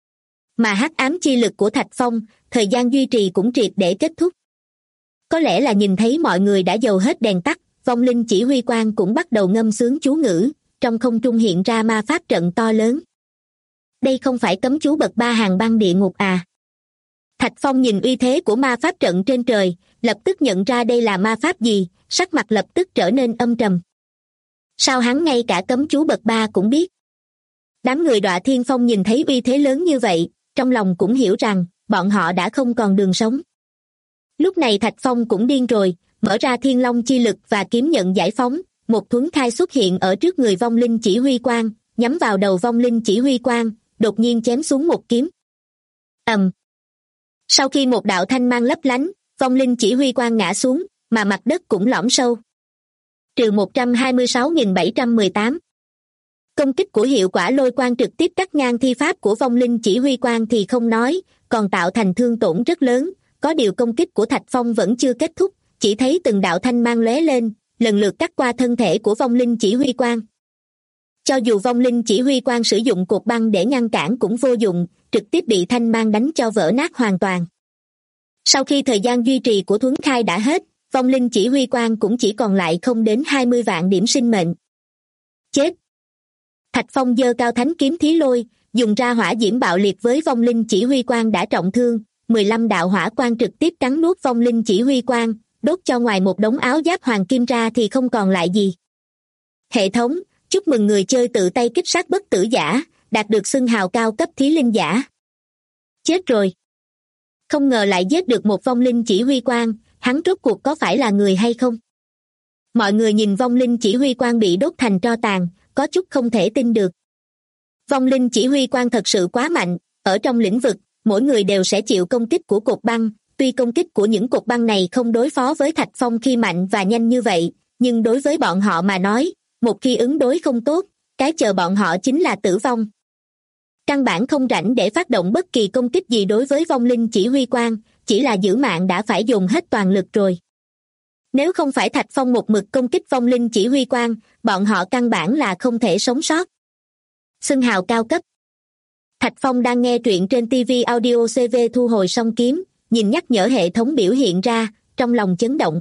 Mà hắc ám chi lực của Thạch Phong, thời gian duy trì cũng triệt để kết thúc. Có lẽ là nhìn thấy mọi người đã dầu hết đèn tắt, vong linh chỉ huy quan cũng bắt đầu ngâm sướng chú ngữ, trong không trung hiện ra ma pháp trận to lớn. Đây không phải cấm chú bậc 3 hàng băng địa ngục à? Thạch Phong nhìn uy thế của ma pháp trận trên trời, lập tức nhận ra đây là ma pháp gì, sắc mặt lập tức trở nên âm trầm. Sao hắn ngay cả cấm chú bậc 3 cũng biết? Đám người Đọa Thiên Phong nhìn thấy uy thế lớn như vậy, trong lòng cũng hiểu rằng, bọn họ đã không còn đường sống. Lúc này Thạch Phong cũng điên rồi, mở ra thiên long chi lực và kiếm nhận giải phóng, một thuấn khai xuất hiện ở trước người vong linh chỉ huy quan, nhắm vào đầu vong linh chỉ huy quan, đột nhiên chém xuống một kiếm. Sau khi một đạo thanh mang lấp lánh, vong linh chỉ huy quan ngã xuống, mà mặt đất cũng lõm sâu. Trừ 126.718. Công kích của hiệu quả lôi quang trực tiếp cắt ngang thi pháp của vong linh chỉ huy quan thì không nói, còn tạo thành thương tổn rất lớn, có điều công kích của Thạch Phong vẫn chưa kết thúc, chỉ thấy từng đạo thanh mang lóe lên, lần lượt cắt qua thân thể của vong linh chỉ huy quan. Cho dù vong linh chỉ huy quan sử dụng cột băng để ngăn cản cũng vô dụng, trực tiếp bị thanh mang đánh cho vỡ nát hoàn toàn. Sau khi thời gian duy trì của thuấn khai đã hết, vong linh chỉ huy quan cũng chỉ còn lại không đến 20 vạn điểm sinh mệnh. Chết! Thạch Phong giơ cao thánh kiếm thí lôi, dùng ra hỏa diễm bạo liệt với vong linh chỉ huy quan đã trọng thương, 15 đạo hỏa quan trực tiếp cắn nuốt vong linh chỉ huy quan, đốt cho ngoài một đống áo giáp hoàng kim ra thì không còn lại gì. Hệ thống, chúc mừng người chơi tự tay kích sát bất tử giả, đạt được xưng hào cao cấp thí linh giả. Chết rồi! Không ngờ lại giết được một vong linh chỉ huy quan, hắn rốt cuộc có phải là người hay không? Mọi người nhìn vong linh chỉ huy quan bị đốt thành tro tàn, có chút không thể tin được. Vong linh chỉ huy quan thật sự quá mạnh, ở trong lĩnh vực, mỗi người đều sẽ chịu công kích của cột băng, tuy công kích của những cột băng này không đối phó với Thạch Phong khi mạnh và nhanh như vậy, nhưng đối với bọn họ mà nói, một khi ứng đối không tốt, cái chờ bọn họ chính là tử vong. Căn bản không rảnh để phát động bất kỳ công kích gì đối với vong linh chỉ huy quan, chỉ là giữ mạng đã phải dùng hết toàn lực rồi. Nếu không phải Thạch Phong một mực công kích vong linh chỉ huy quan, bọn họ căn bản là không thể sống sót. Xưng hào cao cấp. Thạch Phong đang nghe truyện trên TV Audio CV thu hồi song kiếm, nhìn nhắc nhở hệ thống biểu hiện ra, trong lòng chấn động.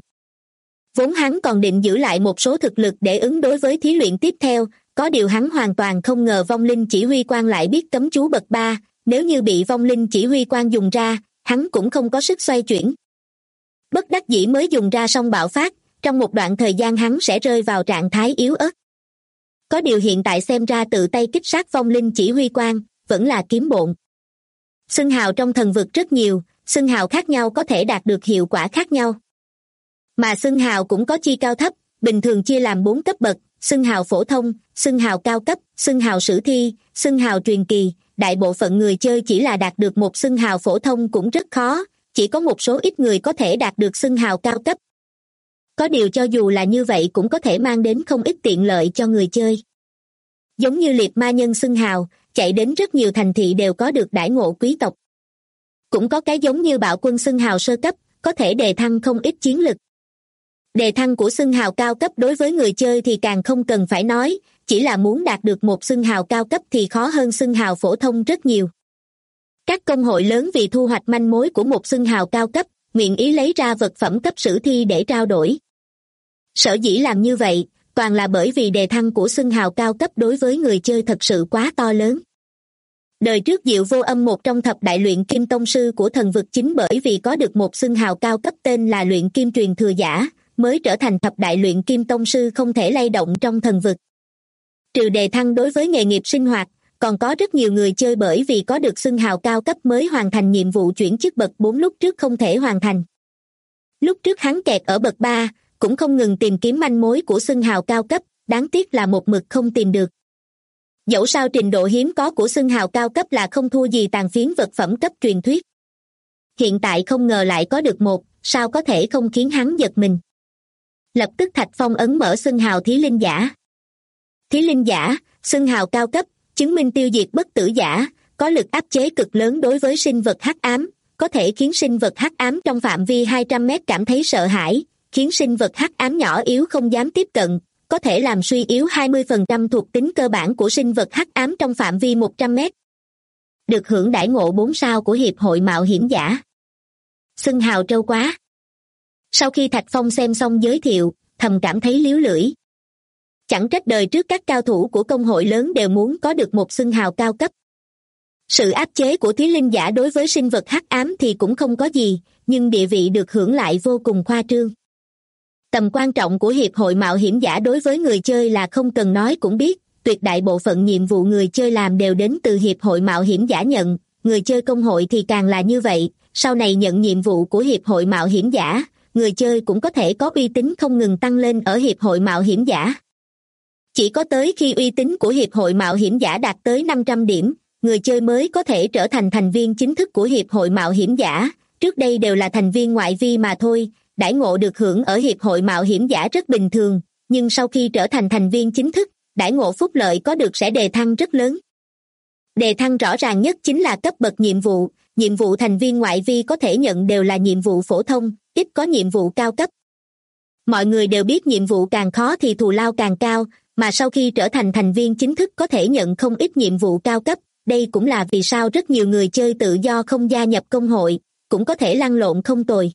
Vốn hắn còn định giữ lại một số thực lực để ứng đối với thí luyện tiếp theo, có điều hắn hoàn toàn không ngờ vong linh chỉ huy quan lại biết cấm chú bậc 3, nếu như bị vong linh chỉ huy quan dùng ra, hắn cũng không có sức xoay chuyển. Bất đắc dĩ mới dùng ra song bạo phát, trong một đoạn thời gian hắn sẽ rơi vào trạng thái yếu ớt. Có điều hiện tại xem ra tự tay kích sát vong linh chỉ huy quan, vẫn là kiếm bộn. Xưng hào trong thần vực rất nhiều, xưng hào khác nhau có thể đạt được hiệu quả khác nhau. Mà xưng hào cũng có chia cao thấp, bình thường chia làm 4 cấp bậc, xưng hào phổ thông, xưng hào cao cấp, xưng hào sử thi, xưng hào truyền kỳ. Đại bộ phận người chơi chỉ là đạt được một xưng hào phổ thông cũng rất khó, chỉ có một số ít người có thể đạt được xưng hào cao cấp. Có điều cho dù là như vậy cũng có thể mang đến không ít tiện lợi cho người chơi. Giống như liệt ma nhân xưng hào, chạy đến rất nhiều thành thị đều có được đãi ngộ quý tộc. Cũng có cái giống như bạo quân xưng hào sơ cấp, có thể đề thăng không ít chiến lực. Đề thăng của xưng hào cao cấp đối với người chơi thì càng không cần phải nói, chỉ là muốn đạt được một xưng hào cao cấp thì khó hơn xưng hào phổ thông rất nhiều. Các công hội lớn vì thu hoạch manh mối của một xưng hào cao cấp, nguyện ý lấy ra vật phẩm cấp sử thi để trao đổi. Sở dĩ làm như vậy, toàn là bởi vì đề thăng của xưng hào cao cấp đối với người chơi thật sự quá to lớn. Đời trước Diệu Vô Âm, một trong thập đại luyện kim tông sư của thần vực, chính bởi vì có được một xưng hào cao cấp tên là luyện kim truyền thừa giả, mới trở thành thập đại luyện kim tông sư không thể lay động trong thần vực. Trừ đề thăng đối với nghề nghiệp sinh hoạt, còn có rất nhiều người chơi bởi vì có được xưng hào cao cấp mới hoàn thành nhiệm vụ chuyển chức bậc 4 lúc trước không thể hoàn thành. Lúc trước hắn kẹt ở bậc 3, cũng không ngừng tìm kiếm manh mối của xưng hào cao cấp, đáng tiếc là một mực không tìm được. Dẫu sao trình độ hiếm có của xưng hào cao cấp là không thua gì tàn phiến vật phẩm cấp truyền thuyết. Hiện tại không ngờ lại có được một, sao có thể không khiến hắn giật mình. Lập tức Thạch Phong ấn mở xưng hào Thí Linh Giả. Thí Linh Giả, xưng hào cao cấp, chứng minh tiêu diệt bất tử giả, có lực áp chế cực lớn đối với sinh vật hắc ám, có thể khiến sinh vật hắc ám trong phạm vi 200 mét cảm thấy sợ hãi, khiến sinh vật hắc ám nhỏ yếu không dám tiếp cận, có thể làm suy yếu 20% thuộc tính cơ bản của sinh vật hắc ám trong phạm vi 100 mét. Được hưởng đãi ngộ 4 sao của Hiệp hội Mạo hiểm giả. Xưng hào trâu quá. Sau khi Thạch Phong xem xong giới thiệu, thầm cảm thấy líu lưỡi. Chẳng trách đời trước các cao thủ của công hội lớn đều muốn có được một xưng hào cao cấp. Sự áp chế của Thí Linh Giả đối với sinh vật hắc ám thì cũng không có gì, nhưng địa vị được hưởng lại vô cùng khoa trương. Tầm quan trọng của Hiệp hội Mạo hiểm giả đối với người chơi là không cần nói cũng biết, tuyệt đại bộ phận nhiệm vụ người chơi làm đều đến từ Hiệp hội Mạo hiểm giả nhận, người chơi công hội thì càng là như vậy, sau này nhận nhiệm vụ của Hiệp hội Mạo hiểm giả, người chơi cũng có thể có uy tín không ngừng tăng lên ở Hiệp hội Mạo hiểm giả. Chỉ có tới khi uy tín của Hiệp hội Mạo hiểm giả đạt tới 500 điểm, người chơi mới có thể trở thành thành viên chính thức của Hiệp hội Mạo hiểm giả, trước đây đều là thành viên ngoại vi mà thôi. Đãi ngộ được hưởng ở Hiệp hội Mạo hiểm giả rất bình thường, nhưng sau khi trở thành thành viên chính thức, đãi ngộ phúc lợi có được sẽ đề thăng rất lớn. Đề thăng rõ ràng nhất chính là cấp bậc nhiệm vụ thành viên ngoại vi có thể nhận đều là nhiệm vụ phổ thông, ít có nhiệm vụ cao cấp. Mọi người đều biết nhiệm vụ càng khó thì thù lao càng cao, mà sau khi trở thành thành viên chính thức có thể nhận không ít nhiệm vụ cao cấp, đây cũng là vì sao rất nhiều người chơi tự do không gia nhập công hội, cũng có thể lăn lộn không tồi.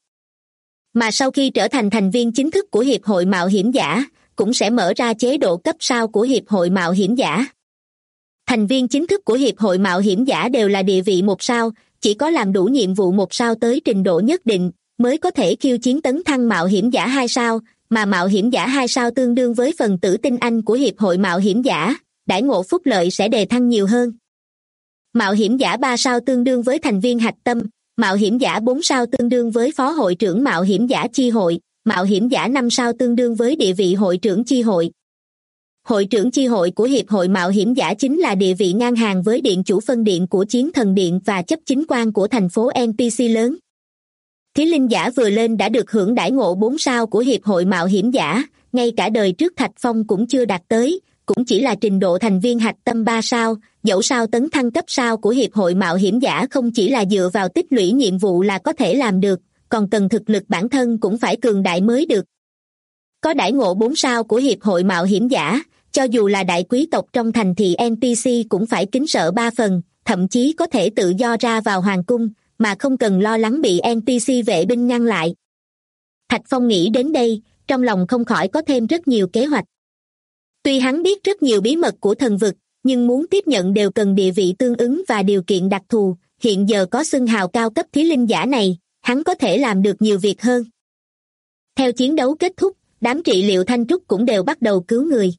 Mà sau khi trở thành thành viên chính thức của Hiệp hội Mạo hiểm giả, cũng sẽ mở ra chế độ cấp sao của Hiệp hội Mạo hiểm giả. Thành viên chính thức của Hiệp hội Mạo hiểm giả đều là địa vị 1 sao, chỉ có làm đủ nhiệm vụ 1 sao tới trình độ nhất định, mới có thể khiêu chiến tấn thăng Mạo hiểm giả 2 sao, mà Mạo hiểm giả 2 sao tương đương với phần tử tinh anh của Hiệp hội Mạo hiểm giả, đãi ngộ phúc lợi sẽ đề thăng nhiều hơn. Mạo hiểm giả 3 sao tương đương với thành viên hạch tâm, Mạo hiểm giả 4 sao tương đương với phó hội trưởng Mạo hiểm giả chi hội, Mạo hiểm giả 5 sao tương đương với địa vị hội trưởng chi hội. Hội trưởng chi hội của Hiệp hội Mạo hiểm giả chính là địa vị ngang hàng với điện chủ phân điện của Chiến Thần Điện và chấp chính quan của thành phố NPC lớn. Thí Linh Giả vừa lên đã được hưởng đãi ngộ 4 sao của Hiệp hội Mạo hiểm giả, ngay cả đời trước Thạch Phong cũng chưa đạt tới, cũng chỉ là trình độ thành viên hạch tâm 3 sao, dẫu sao tấn thăng cấp sao của Hiệp hội Mạo hiểm giả không chỉ là dựa vào tích lũy nhiệm vụ là có thể làm được, còn cần thực lực bản thân cũng phải cường đại mới được. Có đãi ngộ 4 sao của Hiệp hội Mạo hiểm giả, cho dù là đại quý tộc trong thành thị NPC cũng phải kính sợ 3 phần, thậm chí có thể tự do ra vào hoàng cung, mà không cần lo lắng bị NPC vệ binh ngăn lại. Thạch Phong nghĩ đến đây, trong lòng không khỏi có thêm rất nhiều kế hoạch. Tuy hắn biết rất nhiều bí mật của thần vực, nhưng muốn tiếp nhận đều cần địa vị tương ứng và điều kiện đặc thù, hiện giờ có xưng hào cao cấp Thí Linh Giả này, hắn có thể làm được nhiều việc hơn. Theo chiến đấu kết thúc, đám trị liệu thanh trúc cũng đều bắt đầu cứu người.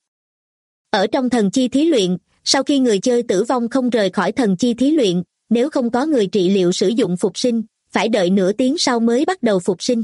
Ở trong thần chi thí luyện, sau khi người chơi tử vong không rời khỏi thần chi thí luyện, nếu không có người trị liệu sử dụng phục sinh, phải đợi nửa tiếng sau mới bắt đầu phục sinh.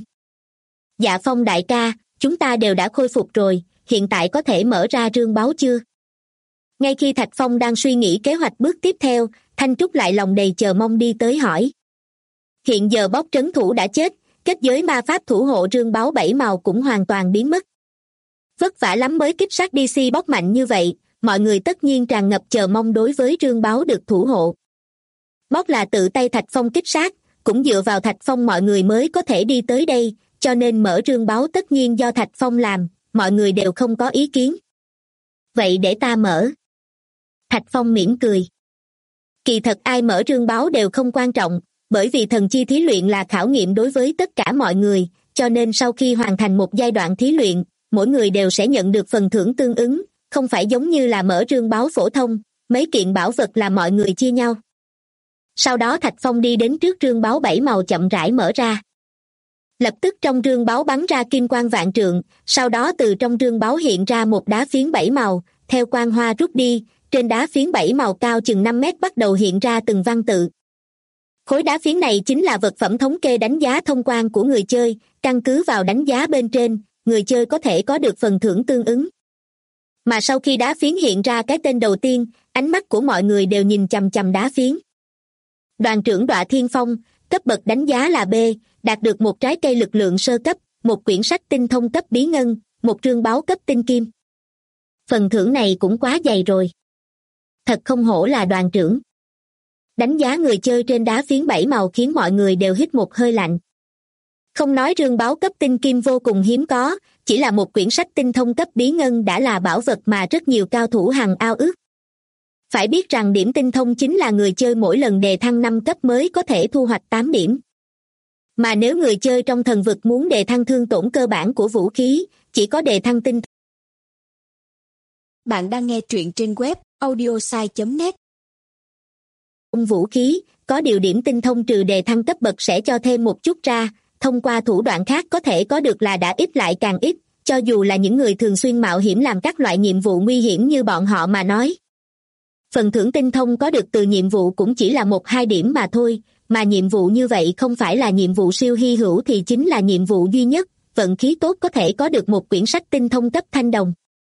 Dạ Phong đại ca, chúng ta đều đã khôi phục rồi, hiện tại có thể mở ra rương báu chưa? Ngay khi Thạch Phong đang suy nghĩ kế hoạch bước tiếp theo, Thanh Trúc lại lòng đầy chờ mong đi tới hỏi. Hiện giờ bóc trấn thủ đã chết, kết giới ma pháp thủ hộ rương báu 7 màu cũng hoàn toàn biến mất. Vất vả lắm mới kích sát DC bóc mạnh như vậy, mọi người tất nhiên tràn ngập chờ mong đối với rương báu được thủ hộ. Bóc là tự tay Thạch Phong kích sát, cũng dựa vào Thạch Phong mọi người mới có thể đi tới đây, cho nên mở rương báo tất nhiên do Thạch Phong làm, mọi người đều không có ý kiến. Vậy để ta mở. Thạch Phong mỉm cười. Kỳ thật ai mở rương báo đều không quan trọng, bởi vì thần chi thí luyện là khảo nghiệm đối với tất cả mọi người, cho nên sau khi hoàn thành một giai đoạn thí luyện, mỗi người đều sẽ nhận được phần thưởng tương ứng, không phải giống như là mở rương báo phổ thông, mấy kiện bảo vật là mọi người chia nhau. Sau đó Thạch Phong đi đến trước rương báo 7 màu chậm rãi mở ra. Lập tức trong rương báo bắn ra kim quang vạn trượng, sau đó từ trong rương báo hiện ra một đá phiến 7 màu, theo quang hoa rút đi, trên đá phiến 7 màu cao chừng 5 mét bắt đầu hiện ra từng văn tự. Khối đá phiến này chính là vật phẩm thống kê đánh giá thông quan của người chơi, căn cứ vào đánh giá bên trên, người chơi có thể có được phần thưởng tương ứng. Mà sau khi đá phiến hiện ra cái tên đầu tiên, ánh mắt của mọi người đều nhìn chằm chằm đá phiến. Đoàn trưởng Đọa Thiên Phong, cấp bậc đánh giá là B, đạt được một trái cây lực lượng sơ cấp, một quyển sách tinh thông cấp bí ngân, một trương báo cấp tinh kim. Phần thưởng này cũng quá dày rồi. Thật không hổ là đoàn trưởng. Đánh giá người chơi trên đá phiến 7 màu khiến mọi người đều hít một hơi lạnh. Không nói trương báo cấp tinh kim vô cùng hiếm có, chỉ là một quyển sách tinh thông cấp bí ngân đã là bảo vật mà rất nhiều cao thủ hằng ao ước. Phải biết rằng điểm tinh thông chính là người chơi mỗi lần đề thăng 5 cấp mới có thể thu hoạch 8 điểm. Mà nếu người chơi trong thần vực muốn đề thăng thương tổn cơ bản của vũ khí, chỉ có đề thăng tinh. Bạn đang nghe truyện trên web audiosai.net. Vũ khí, có điều điểm tinh thông trừ đề thăng cấp bậc sẽ cho thêm một chút ra, thông qua thủ đoạn khác có thể có được là đã ít lại càng ít, cho dù là những người thường xuyên mạo hiểm làm các loại nhiệm vụ nguy hiểm như bọn họ mà nói. Phần thưởng tinh thông có được từ nhiệm vụ cũng chỉ là 1-2 điểm mà thôi, mà nhiệm vụ như vậy không phải là nhiệm vụ siêu hy hữu thì chính là nhiệm vụ duy nhất, vận khí tốt có thể có được một quyển sách tinh thông cấp thanh đồng.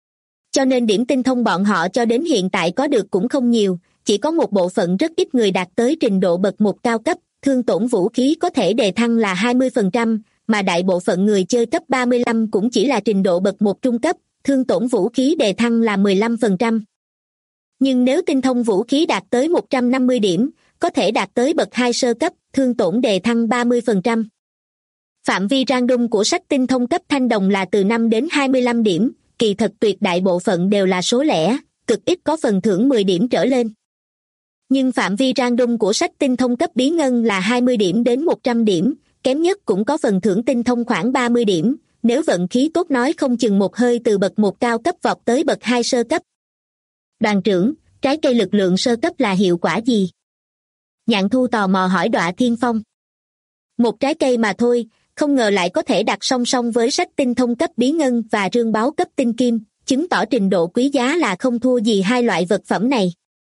Cho nên điểm tinh thông bọn họ cho đến hiện tại có được cũng không nhiều, chỉ có một bộ phận rất ít người đạt tới trình độ bậc 1 cao cấp, thương tổn vũ khí có thể đề thăng là 20%, mà đại bộ phận người chơi cấp 35 cũng chỉ là trình độ bậc 1 trung cấp, thương tổn vũ khí đề thăng là 15%. Nhưng nếu tinh thông vũ khí đạt tới 150 điểm, có thể đạt tới bậc 2 sơ cấp, thương tổn đề thăng 30%. Phạm vi random của sách tinh thông cấp thanh đồng là từ 5 đến 25 điểm, kỳ thật tuyệt đại bộ phận đều là số lẻ, cực ít có phần thưởng 10 điểm trở lên. Nhưng phạm vi random của sách tinh thông cấp bí ngân là 20 điểm đến 100 điểm, kém nhất cũng có phần thưởng tinh thông khoảng 30 điểm, nếu vận khí tốt nói không chừng một hơi từ bậc 1 cao cấp vọt tới bậc 2 sơ cấp. Đoàn trưởng, trái cây lực lượng sơ cấp là hiệu quả gì? Nhạn Thu tò mò hỏi Đọa Thiên Phong. Một trái cây mà thôi, không ngờ lại có thể đặt song song với sách tinh thông cấp bí ngân và rương báo cấp tinh kim, chứng tỏ trình độ quý giá là không thua gì hai loại vật phẩm này.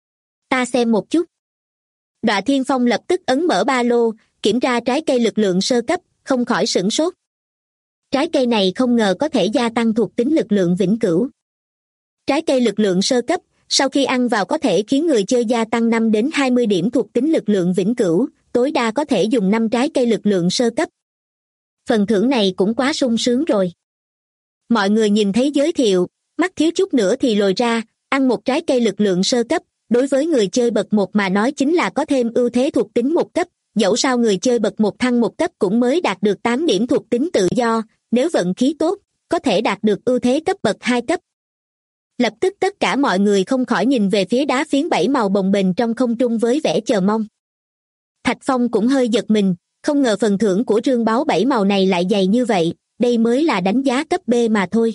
Ta xem một chút. Đọa Thiên Phong lập tức ấn mở ba lô, kiểm tra trái cây lực lượng sơ cấp, không khỏi sửng sốt. Trái cây này không ngờ có thể gia tăng thuộc tính lực lượng vĩnh cửu. Trái cây lực lượng sơ cấp, sau khi ăn vào có thể khiến người chơi gia tăng 5 đến 20 điểm thuộc tính lực lượng vĩnh cửu, tối đa có thể dùng 5 trái cây lực lượng sơ cấp. Phần thưởng này cũng quá sung sướng rồi. Mọi người nhìn thấy giới thiệu, mắt thiếu chút nữa thì lồi ra, ăn một trái cây lực lượng sơ cấp, đối với người chơi bậc 1 mà nói chính là có thêm ưu thế thuộc tính 1 cấp, dẫu sao người chơi bậc 1 thăng 1 cấp cũng mới đạt được 8 điểm thuộc tính tự do, nếu vận khí tốt, có thể đạt được ưu thế cấp bậc 2 cấp. Lập tức tất cả mọi người không khỏi nhìn về phía đá phiến 7 màu bồng bềnh trong không trung với vẻ chờ mong. Thạch Phong cũng hơi giật mình, không ngờ phần thưởng của rương báo 7 màu này lại dày như vậy, đây mới là đánh giá cấp B mà thôi.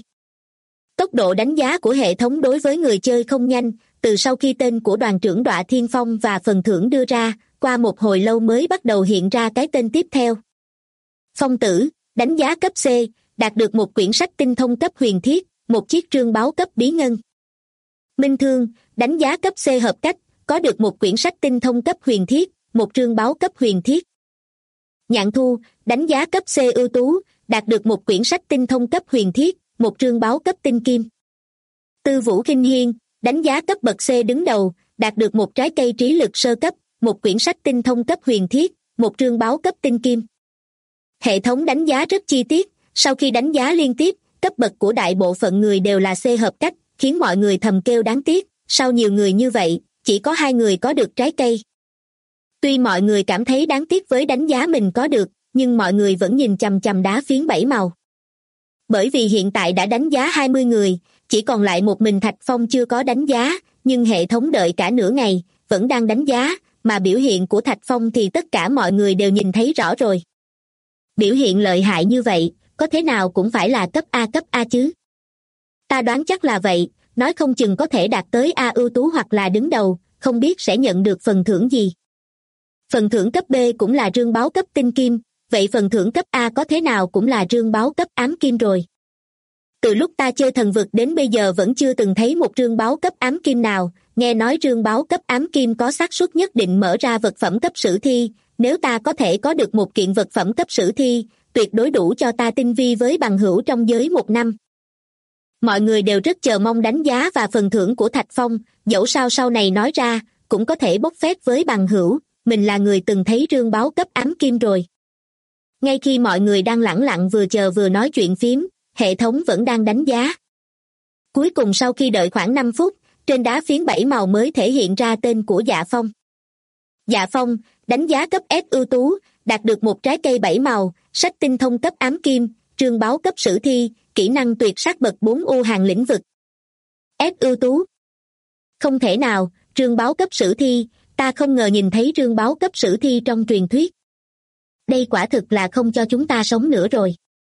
Tốc độ đánh giá của hệ thống đối với người chơi không nhanh, từ sau khi tên của đoàn trưởng Đọa Thiên Phong và phần thưởng đưa ra, qua một hồi lâu mới bắt đầu hiện ra cái tên tiếp theo. Phong Tử, đánh giá cấp C, đạt được một quyển sách tinh thông cấp huyền thiết, một chiếc trương báo cấp bí ngân. Minh Thương, đánh giá cấp C hợp cách, có được một quyển sách tinh thông cấp huyền thiết, một trương báo cấp huyền thiết. Nhạn Thu, đánh giá cấp C ưu tú, đạt được một quyển sách tinh thông cấp huyền thiết, một trương báo cấp tinh kim. Tư Vũ Kinh Hiên, đánh giá cấp bậc C đứng đầu, đạt được một trái cây trí lực sơ cấp, một quyển sách tinh thông cấp huyền thiết, một trương báo cấp tinh kim. Hệ thống đánh giá rất chi tiết, sau khi đánh giá liên tiếp, cấp bậc của đại bộ phận người đều là C hợp cách, khiến mọi người thầm kêu đáng tiếc, sau nhiều người như vậy, chỉ có 2 người có được trái cây. Tuy mọi người cảm thấy đáng tiếc với đánh giá mình có được, nhưng mọi người vẫn nhìn chằm chằm đá phiến 7 màu. Bởi vì hiện tại đã đánh giá 20 người, chỉ còn lại một mình Thạch Phong chưa có đánh giá, nhưng hệ thống đợi cả nửa ngày, vẫn đang đánh giá, mà biểu hiện của Thạch Phong thì tất cả mọi người đều nhìn thấy rõ rồi. Biểu hiện lợi hại như vậy, có thế nào cũng phải là cấp A chứ. Ta đoán chắc là vậy, nói không chừng có thể đạt tới A ưu tú hoặc là đứng đầu, không biết sẽ nhận được phần thưởng gì. Phần thưởng cấp B cũng là rương báo cấp tinh kim, vậy phần thưởng cấp A có thế nào cũng là rương báo cấp ám kim rồi. Từ lúc ta chơi thần vực đến bây giờ vẫn chưa từng thấy một rương báo cấp ám kim nào, nghe nói rương báo cấp ám kim có xác suất nhất định mở ra vật phẩm cấp sử thi, nếu ta có thể có được một kiện vật phẩm cấp sử thi, tuyệt đối đủ cho ta tinh vi với bằng hữu trong giới 1 năm. Mọi người đều rất chờ mong đánh giá và phần thưởng của Thạch Phong, dẫu sao sau này nói ra, cũng có thể bốc phét với bằng hữu, mình là người từng thấy rương báo cấp ám kim rồi. Ngay khi mọi người đang lẳng lặng vừa chờ vừa nói chuyện phím, hệ thống vẫn đang đánh giá. Cuối cùng sau khi đợi khoảng 5 phút, trên đá phiến 7 màu mới thể hiện ra tên của Dạ Phong. Dạ Phong, đánh giá cấp S ưu tú, đạt được một trái cây 7 màu, sách tinh thông cấp ám kim, rương báo cấp sử thi, kỹ năng tuyệt sắc bậc 4 U hàng lĩnh vực. S ưu tú. Không thể nào, rương báo cấp sử thi, ta không ngờ nhìn thấy rương báo cấp sử thi trong truyền thuyết. Đây quả thực là không cho chúng ta sống nữa rồi.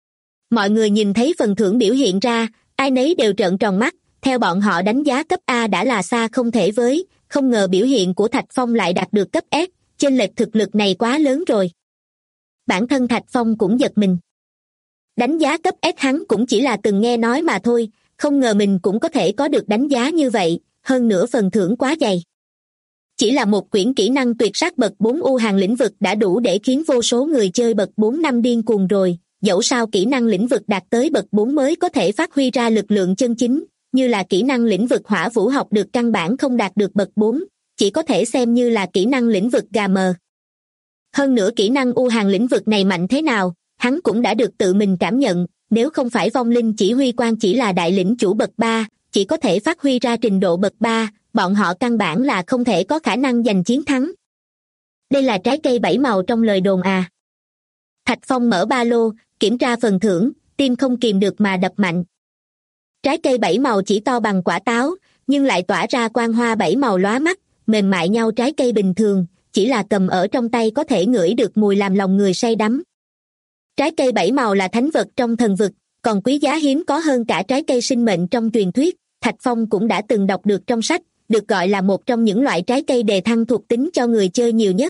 Mọi người nhìn thấy phần thưởng biểu hiện ra, ai nấy đều trợn tròn mắt, theo bọn họ đánh giá cấp A đã là xa không thể với, không ngờ biểu hiện của Thạch Phong lại đạt được cấp S, chênh lệch thực lực này quá lớn rồi. Bản thân Thạch Phong cũng giật mình. Đánh giá cấp S hắn cũng chỉ là từng nghe nói mà thôi, không ngờ mình cũng có thể có được đánh giá như vậy, hơn nữa phần thưởng quá dày. Chỉ là một quyển kỹ năng tuyệt sắc bậc 4 U hàng lĩnh vực đã đủ để khiến vô số người chơi bậc 4 năm điên cuồng rồi, dẫu sao kỹ năng lĩnh vực đạt tới bậc 4 mới có thể phát huy ra lực lượng chân chính, như là kỹ năng lĩnh vực hỏa vũ học được căn bản không đạt được bậc 4, chỉ có thể xem như là kỹ năng lĩnh vực gà mờ. Hơn nữa kỹ năng U hàng lĩnh vực này mạnh thế nào, hắn cũng đã được tự mình cảm nhận, nếu không phải vong linh chỉ huy quan chỉ là đại lĩnh chủ bậc 3, chỉ có thể phát huy ra trình độ bậc 3, bọn họ căn bản là không thể có khả năng giành chiến thắng. Đây là trái cây 7 màu trong lời đồn à. Thạch Phong mở ba lô, kiểm tra phần thưởng, tim không kìm được mà đập mạnh. Trái cây 7 màu chỉ to bằng quả táo, nhưng lại tỏa ra quang hoa 7 màu lóa mắt, mềm mại nhau trái cây bình thường, chỉ là cầm ở trong tay có thể ngửi được mùi làm lòng người say đắm. Trái cây 7 màu là thánh vật trong thần vực, còn quý giá hiếm có hơn cả trái cây sinh mệnh trong truyền thuyết, Thạch Phong cũng đã từng đọc được trong sách, được gọi là một trong những loại trái cây đề thăng thuộc tính cho người chơi nhiều nhất.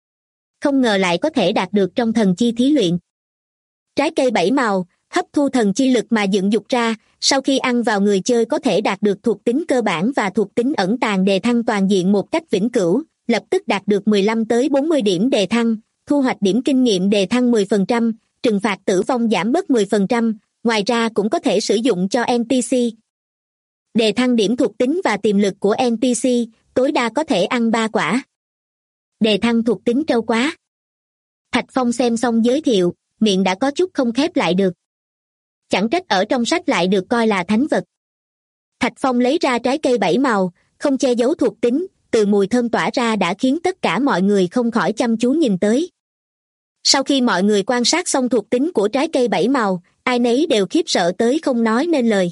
Không ngờ lại có thể đạt được trong thần chi thí luyện. Trái cây 7 màu, hấp thu thần chi lực mà dựng dục ra, sau khi ăn vào người chơi có thể đạt được thuộc tính cơ bản và thuộc tính ẩn tàng đề thăng toàn diện một cách vĩnh cửu, lập tức đạt được 15 tới 40 điểm đề thăng, thu hoạch điểm kinh nghiệm đề thăng 10%, trừng phạt tử vong giảm bớt 10%, ngoài ra cũng có thể sử dụng cho NPC. Đề thăng điểm thuộc tính và tiềm lực của NPC, tối đa có thể ăn 3 quả. Đề thăng thuộc tính trâu quá. Thạch Phong xem xong giới thiệu, miệng đã có chút không khép lại được. Chẳng trách ở trong sách lại được coi là thánh vật. Thạch Phong lấy ra trái cây 7 màu, không che giấu thuộc tính, từ mùi thơm tỏa ra đã khiến tất cả mọi người không khỏi chăm chú nhìn tới. Sau khi mọi người quan sát xong thuộc tính của trái cây 7 màu, ai nấy đều khiếp sợ tới không nói nên lời.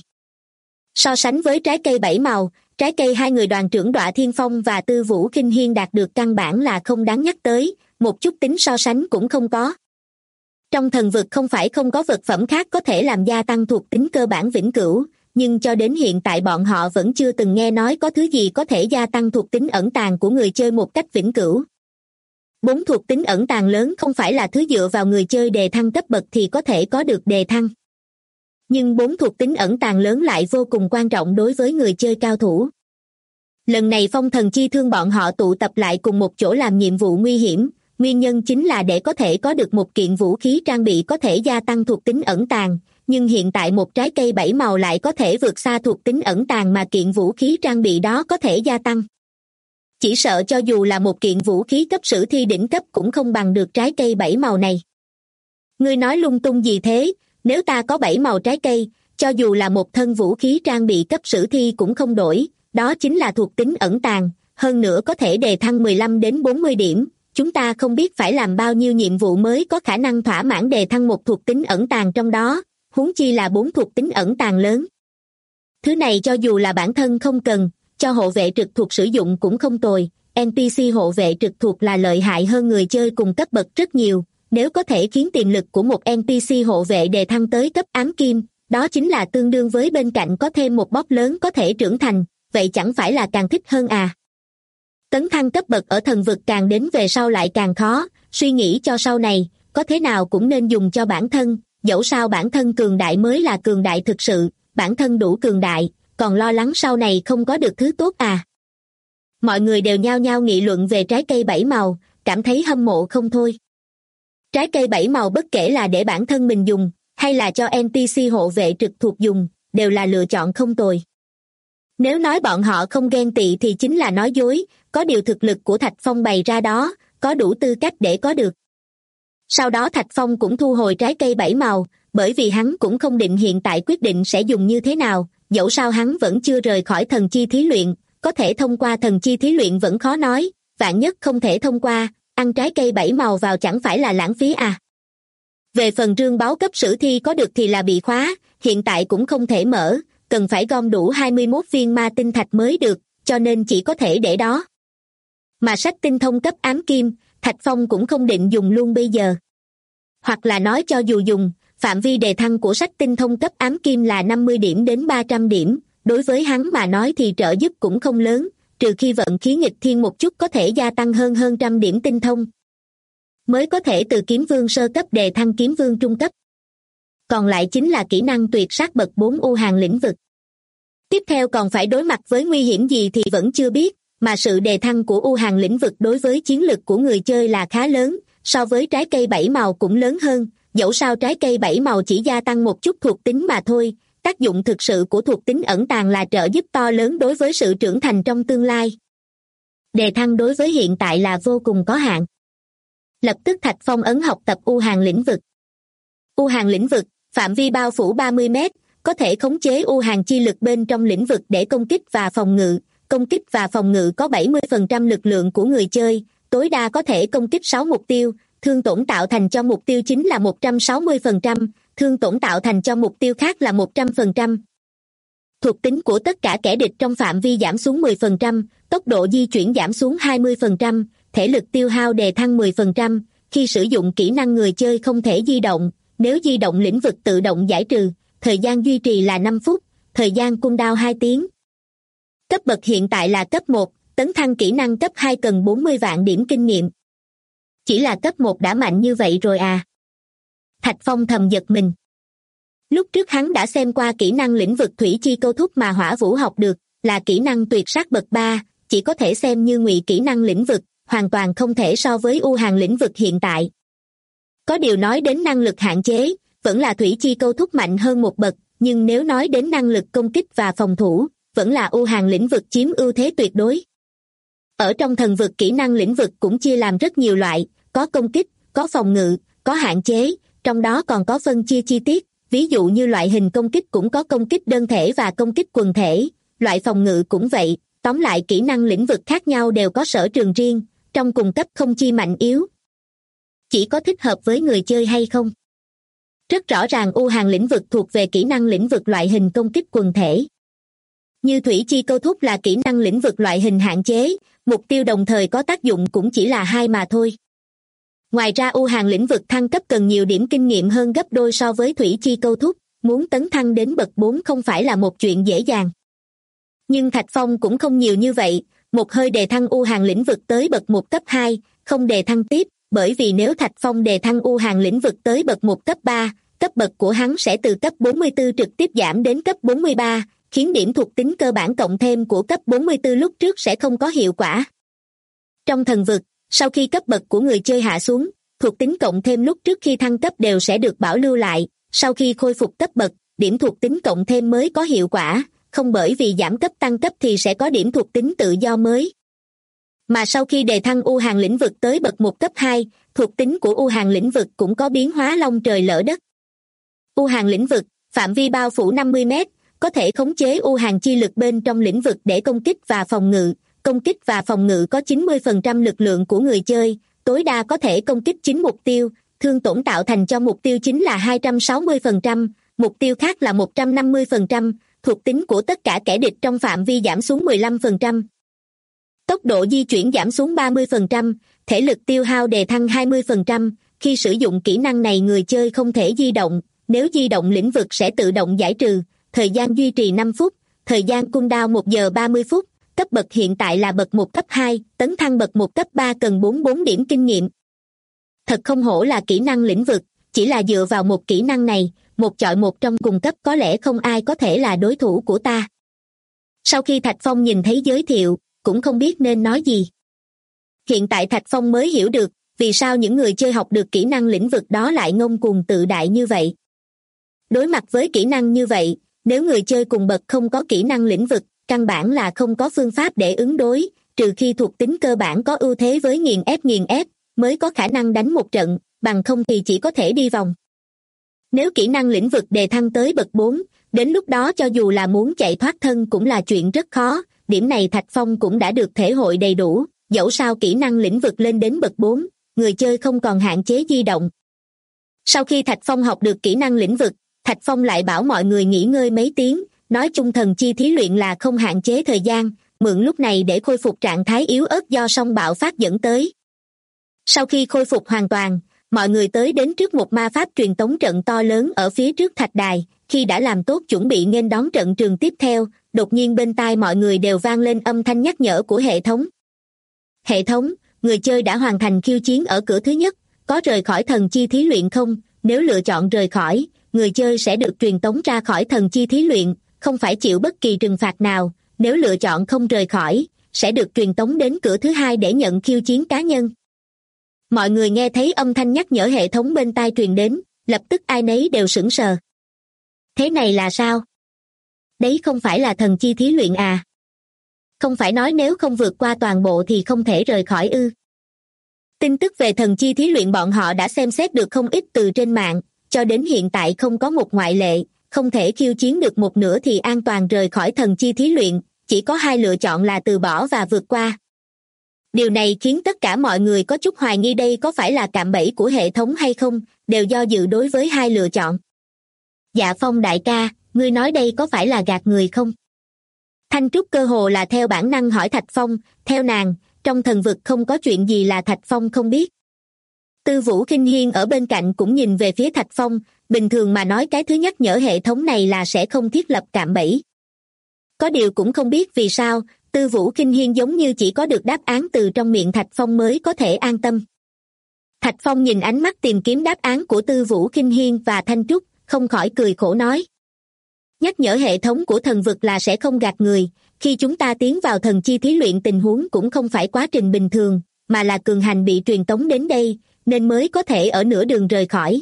So sánh với trái cây 7 màu, trái cây hai người đoàn trưởng Đọa Thiên Phong và Tư Vũ Kinh Hiên đạt được căn bản là không đáng nhắc tới, một chút tính so sánh cũng không có. Trong thần vực không phải không có vật phẩm khác có thể làm gia tăng thuộc tính cơ bản vĩnh cửu, nhưng cho đến hiện tại bọn họ vẫn chưa từng nghe nói có thứ gì có thể gia tăng thuộc tính ẩn tàng của người chơi một cách vĩnh cửu. 4 thuộc tính ẩn tàng lớn không phải là thứ dựa vào người chơi đề thăng cấp bậc thì có thể có được đề thăng. Nhưng 4 thuộc tính ẩn tàng lớn lại vô cùng quan trọng đối với người chơi cao thủ. Lần này Phong Thần Chi Thương bọn họ tụ tập lại cùng một chỗ làm nhiệm vụ nguy hiểm, nguyên nhân chính là để có thể có được một kiện vũ khí trang bị có thể gia tăng thuộc tính ẩn tàng, nhưng hiện tại một trái cây 7 màu lại có thể vượt xa thuộc tính ẩn tàng mà kiện vũ khí trang bị đó có thể gia tăng. Chỉ sợ cho dù là một kiện vũ khí cấp sử thi đỉnh cấp cũng không bằng được trái cây 7 màu này. Ngươi nói lung tung gì thế, nếu ta có 7 màu trái cây, cho dù là một thân vũ khí trang bị cấp sử thi cũng không đổi, đó chính là thuộc tính ẩn tàng, hơn nữa có thể đề thăng 15 đến 40 điểm, chúng ta không biết phải làm bao nhiêu nhiệm vụ mới có khả năng thỏa mãn đề thăng một thuộc tính ẩn tàng trong đó, huống chi là 4 thuộc tính ẩn tàng lớn. Thứ này cho dù là bản thân không cần, cho hộ vệ trực thuộc sử dụng cũng không tồi. NPC hộ vệ trực thuộc là lợi hại hơn người chơi cùng cấp bậc rất nhiều, nếu có thể khiến tiềm lực của một NPC hộ vệ đề thăng tới cấp ám kim, đó chính là tương đương với bên cạnh có thêm một boss lớn có thể trưởng thành, vậy chẳng phải là càng thích hơn à? Tấn thăng cấp bậc ở thần vực càng đến về sau lại càng khó, suy nghĩ cho sau này, có thế nào cũng nên dùng cho bản thân, dẫu sao bản thân cường đại mới là cường đại thực sự, bản thân đủ cường đại, còn lo lắng sau này không có được thứ tốt à? Mọi người đều nhao nhao nghị luận về trái cây 7 màu, cảm thấy hâm mộ không thôi. Trái cây 7 màu bất kể là để bản thân mình dùng, hay là cho NPC hộ vệ trực thuộc dùng, đều là lựa chọn không tồi. Nếu nói bọn họ không ghen tị thì chính là nói dối, có điều thực lực của Thạch Phong bày ra đó, có đủ tư cách để có được. Sau đó Thạch Phong cũng thu hồi trái cây 7 màu, bởi vì hắn cũng không định hiện tại quyết định sẽ dùng như thế nào, dẫu sao hắn vẫn chưa rời khỏi thần chi thí luyện, có thể thông qua thần chi thí luyện vẫn khó nói, vạn nhất không thể thông qua, ăn trái cây 7 màu vào chẳng phải là lãng phí à. Về phần rương báo cấp sử thi có được thì là bị khóa, hiện tại cũng không thể mở, cần phải gom đủ 21 viên ma tinh thạch mới được, cho nên chỉ có thể để đó. Mà sách tinh thông cấp ám kim, Thạch Phong cũng không định dùng luôn bây giờ. Hoặc là nói cho dù dùng, phạm vi đề thăng của sách tinh thông cấp ám kim là 50 điểm đến 300 điểm, đối với hắn mà nói thì trợ giúp cũng không lớn, trừ khi vận khí nghịch thiên một chút có thể gia tăng hơn 100 điểm tinh thông. Mới có thể từ kiếm vương sơ cấp đề thăng kiếm vương trung cấp. Còn lại chính là kỹ năng tuyệt sát bậc 4 U Hàn lĩnh vực. Tiếp theo còn phải đối mặt với nguy hiểm gì thì vẫn chưa biết, mà sự đề thăng của U Hàn lĩnh vực đối với chiến lực của người chơi là khá lớn, so với trái cây 7 màu cũng lớn hơn, dẫu sao trái cây 7 màu chỉ gia tăng một chút thuộc tính mà thôi, tác dụng thực sự của thuộc tính ẩn tàng là trợ giúp to lớn đối với sự trưởng thành trong tương lai. Đề thăng đối với hiện tại là vô cùng có hạn. Lập tức Thạch Phong ấn học tập U Hàn lĩnh vực. U Hàn lĩnh vực, phạm vi bao phủ 30 mét, có thể khống chế U Hàn chi lực bên trong lĩnh vực để công kích và phòng ngự. Công kích và phòng ngự có 70% lực lượng của người chơi, tối đa có thể công kích 6 mục tiêu, thương tổn tạo thành cho mục tiêu chính là 160%, thương tổn tạo thành cho mục tiêu khác là 100%. Thuộc tính của tất cả kẻ địch trong phạm vi giảm xuống 10%, tốc độ di chuyển giảm xuống 20%, thể lực tiêu hao đề thăng 10%, khi sử dụng kỹ năng người chơi không thể di động, nếu di động lĩnh vực tự động giải trừ, thời gian duy trì là 5 phút, thời gian cooldown 2 tiếng. Cấp bậc hiện tại là cấp 1, tấn thăng kỹ năng cấp 2 cần 40 vạn điểm kinh nghiệm. Chỉ là cấp 1 đã mạnh như vậy rồi à? Thạch Phong thầm giật mình. Lúc trước hắn đã xem qua kỹ năng lĩnh vực thủy chi câu thúc mà Hỏa Vũ học được, là kỹ năng tuyệt sát bậc 3, chỉ có thể xem như ngụy kỹ năng lĩnh vực, hoàn toàn không thể so với U Hàn lĩnh vực hiện tại. Có điều nói đến năng lực hạn chế, vẫn là thủy chi câu thúc mạnh hơn một bậc, nhưng nếu nói đến năng lực công kích và phòng thủ, vẫn là U Hàn lĩnh vực chiếm ưu thế tuyệt đối. Ở trong thần vực kỹ năng lĩnh vực cũng chia làm rất nhiều loại, có công kích, có phòng ngự, có hạn chế, trong đó còn có phân chia chi tiết, ví dụ như loại hình công kích cũng có công kích đơn thể và công kích quần thể, loại phòng ngự cũng vậy, tóm lại kỹ năng lĩnh vực khác nhau đều có sở trường riêng, trong cùng cấp không chi mạnh yếu. Chỉ có thích hợp với người chơi hay không? Rất rõ ràng U Hàn lĩnh vực thuộc về kỹ năng lĩnh vực loại hình công kích quần thể. Như thủy chi câu thúc là kỹ năng lĩnh vực loại hình hạn chế, mục tiêu đồng thời có tác dụng cũng chỉ là 2 mà thôi. Ngoài ra U Hàn lĩnh vực thăng cấp cần nhiều điểm kinh nghiệm hơn gấp đôi so với thủy chi câu thúc, muốn tấn thăng đến bậc 4 không phải là một chuyện dễ dàng. Nhưng Thạch Phong cũng không nhiều như vậy, một hơi đề thăng U Hàn lĩnh vực tới bậc 1 cấp 2, không đề thăng tiếp, bởi vì nếu Thạch Phong đề thăng U Hàn lĩnh vực tới bậc 1 cấp 3, cấp bậc của hắn sẽ từ cấp 44 trực tiếp giảm đến cấp 43, khiến điểm thuộc tính cơ bản cộng thêm của cấp 44 lúc trước sẽ không có hiệu quả. Trong thần vực, sau khi cấp bậc của người chơi hạ xuống, thuộc tính cộng thêm lúc trước khi thăng cấp đều sẽ được bảo lưu lại, sau khi khôi phục cấp bậc, điểm thuộc tính cộng thêm mới có hiệu quả, không bởi vì giảm cấp tăng cấp thì sẽ có điểm thuộc tính tự do mới. Mà sau khi đề thăng U Hàn lĩnh vực tới bậc 1 cấp 2, thuộc tính của U Hàn lĩnh vực cũng có biến hóa long trời lỡ đất. U Hàn lĩnh vực, phạm vi bao phủ 50 mét, có thể khống chế U Hàn chi lực bên trong lĩnh vực để công kích và phòng ngự. Công kích và phòng ngự có 90% lực lượng của người chơi, tối đa có thể công kích 9 mục tiêu, thương tổn tạo thành cho mục tiêu chính là 260%, mục tiêu khác là 150%, thuộc tính của tất cả kẻ địch trong phạm vi giảm xuống 15%. Tốc độ di chuyển giảm xuống 30%, thể lực tiêu hao đề thăng 20%, khi sử dụng kỹ năng này người chơi không thể di động, nếu di động lĩnh vực sẽ tự động giải trừ, thời gian duy trì 5 phút, thời gian cooldown 1 giờ 30 phút, cấp bậc hiện tại là bậc 1 cấp 2, tấn thăng bậc 1 cấp 3 cần 44 điểm kinh nghiệm. Thật không hổ là kỹ năng lĩnh vực, chỉ là dựa vào một kỹ năng này, một chọi một trong cùng cấp có lẽ không ai có thể là đối thủ của ta. Sau khi Thạch Phong nhìn thấy giới thiệu, cũng không biết nên nói gì. Hiện tại Thạch Phong mới hiểu được, vì sao những người chơi học được kỹ năng lĩnh vực đó lại ngông cuồng tự đại như vậy. Đối mặt với kỹ năng như vậy, nếu người chơi cùng bậc không có kỹ năng lĩnh vực, căn bản là không có phương pháp để ứng đối, trừ khi thuộc tính cơ bản có ưu thế với nghiền ép, mới có khả năng đánh một trận, bằng không thì chỉ có thể đi vòng. Nếu kỹ năng lĩnh vực đề thăng tới bậc 4, đến lúc đó cho dù là muốn chạy thoát thân cũng là chuyện rất khó, điểm này Thạch Phong cũng đã được thể hội đầy đủ, dẫu sao kỹ năng lĩnh vực lên đến bậc 4, người chơi không còn hạn chế di động. Sau khi Thạch Phong học được kỹ năng lĩnh vực, Thạch Phong lại bảo mọi người nghỉ ngơi mấy tiếng, nói chung thần chi thí luyện là không hạn chế thời gian, mượn lúc này để khôi phục trạng thái yếu ớt do song bạo phát dẫn tới. Sau khi khôi phục hoàn toàn, mọi người tới đến trước một ma pháp truyền tống trận to lớn ở phía trước thạch đài, khi đã làm tốt chuẩn bị nghênh đón trận trường tiếp theo, đột nhiên bên tai mọi người đều vang lên âm thanh nhắc nhở của hệ thống. Hệ thống, người chơi đã hoàn thành khiêu chiến ở cửa thứ nhất, có rời khỏi thần chi thí luyện không? Nếu lựa chọn rời khỏi, người chơi sẽ được truyền tống ra khỏi thần chi thí luyện, không phải chịu bất kỳ trừng phạt nào. Nếu lựa chọn không rời khỏi, sẽ được truyền tống đến cửa thứ hai để nhận khiêu chiến cá nhân. Mọi người nghe thấy âm thanh nhắc nhở hệ thống bên tai truyền đến, lập tức ai nấy đều sững sờ. Thế này là sao? Đấy không phải là thần chi thí luyện à? Không phải nói nếu không vượt qua toàn bộ thì không thể rời khỏi ư? Tin tức về thần chi thí luyện bọn họ đã xem xét được không ít từ trên mạng, cho đến hiện tại không có một ngoại lệ, không thể khiêu chiến được một nửa thì an toàn rời khỏi thần chi thí luyện, chỉ có hai lựa chọn là từ bỏ và vượt qua. Điều này khiến tất cả mọi người có chút hoài nghi đây có phải là cạm bẫy của hệ thống hay không, đều do dự đối với hai lựa chọn. Dạ Phong đại ca, ngươi nói đây có phải là gạt người không? Thanh Trúc cơ hồ là theo bản năng hỏi Thạch Phong, theo nàng, trong thần vực không có chuyện gì là Thạch Phong không biết. Tư Vũ Khinh Hiên ở bên cạnh cũng nhìn về phía Thạch Phong, bình thường mà nói cái thứ nhắc nhở hệ thống này là sẽ không thiết lập cạm bẫy. Có điều cũng không biết vì sao, Tư Vũ Khinh Hiên giống như chỉ có được đáp án từ trong miệng Thạch Phong mới có thể an tâm. Thạch Phong nhìn ánh mắt tìm kiếm đáp án của Tư Vũ Khinh Hiên và Thanh Trúc, không khỏi cười khổ nói. Nhắc nhở hệ thống của thần vực là sẽ không gạt người, khi chúng ta tiến vào thần chi thí luyện tình huống cũng không phải quá trình bình thường, mà là cường hành bị truyền tống đến đây, nên mới có thể ở nửa đường rời khỏi.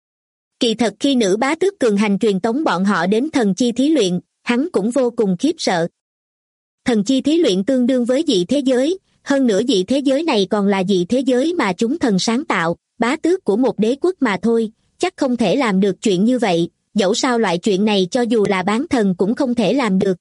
Kỳ thật khi nữ bá tước cường hành truyền tống bọn họ đến thần chi thí luyện, hắn cũng vô cùng khiếp sợ. Thần chi thí luyện tương đương với dị thế giới, hơn nữa dị thế giới này còn là dị thế giới mà chúng thần sáng tạo, bá tước của một đế quốc mà thôi, chắc không thể làm được chuyện như vậy, dẫu sao loại chuyện này cho dù là bán thần cũng không thể làm được.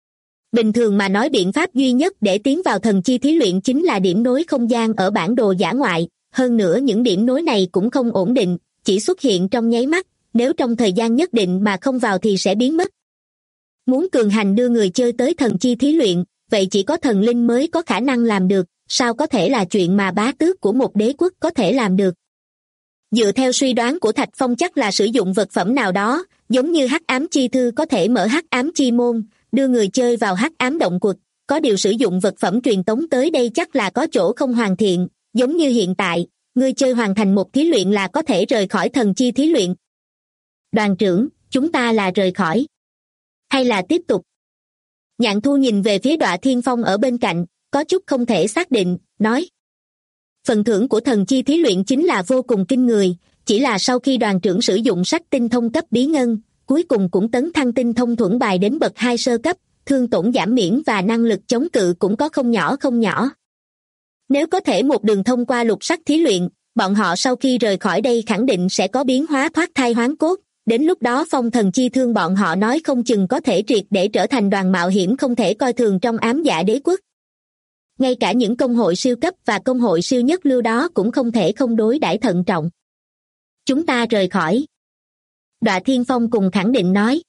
Bình thường mà nói biện pháp duy nhất để tiến vào thần chi thí luyện chính là điểm nối không gian ở bản đồ dã ngoại, hơn nữa những điểm nối này cũng không ổn định, chỉ xuất hiện trong nháy mắt, nếu trong thời gian nhất định mà không vào thì sẽ biến mất. Muốn cường hành đưa người chơi tới thần chi thí luyện, vậy chỉ có thần linh mới có khả năng làm được, sao có thể là chuyện mà bá tước của một đế quốc có thể làm được. Dựa theo suy đoán của Thạch Phong chắc là sử dụng vật phẩm nào đó, giống như hắc ám chi thư có thể mở hắc ám chi môn, đưa người chơi vào hắc ám động quật, có điều sử dụng vật phẩm truyền tống tới đây chắc là có chỗ không hoàn thiện, giống như hiện tại, người chơi hoàn thành một thí luyện là có thể rời khỏi thần chi thí luyện. Đoàn trưởng, chúng ta là rời khỏi hay là tiếp tục? Nhạn Thu nhìn về phía Đọa Thiên Phong ở bên cạnh, có chút không thể xác định, nói. Phần thưởng của thần chi thí luyện chính là vô cùng kinh người, chỉ là sau khi đoàn trưởng sử dụng sách tinh thông cấp bí ngân, cuối cùng cũng tấn thăng tinh thông thuẫn bài đến bậc 2 sơ cấp, thương tổn giảm miễn và năng lực chống cự cũng có không nhỏ. Nếu có thể một đường thông qua lục sắc thí luyện, bọn họ sau khi rời khỏi đây khẳng định sẽ có biến hóa thoát thai hoán cốt, đến lúc đó phong thần chi thương bọn họ nói không chừng có thể triệt để trở thành đoàn mạo hiểm không thể coi thường trong ám dạ đế quốc. ngay cả những công hội siêu cấp và công hội siêu nhất lưu đó cũng không thể không đối đãi thận trọng. Chúng ta rời khỏi. Đọa Thiên Phong cùng khẳng định nói.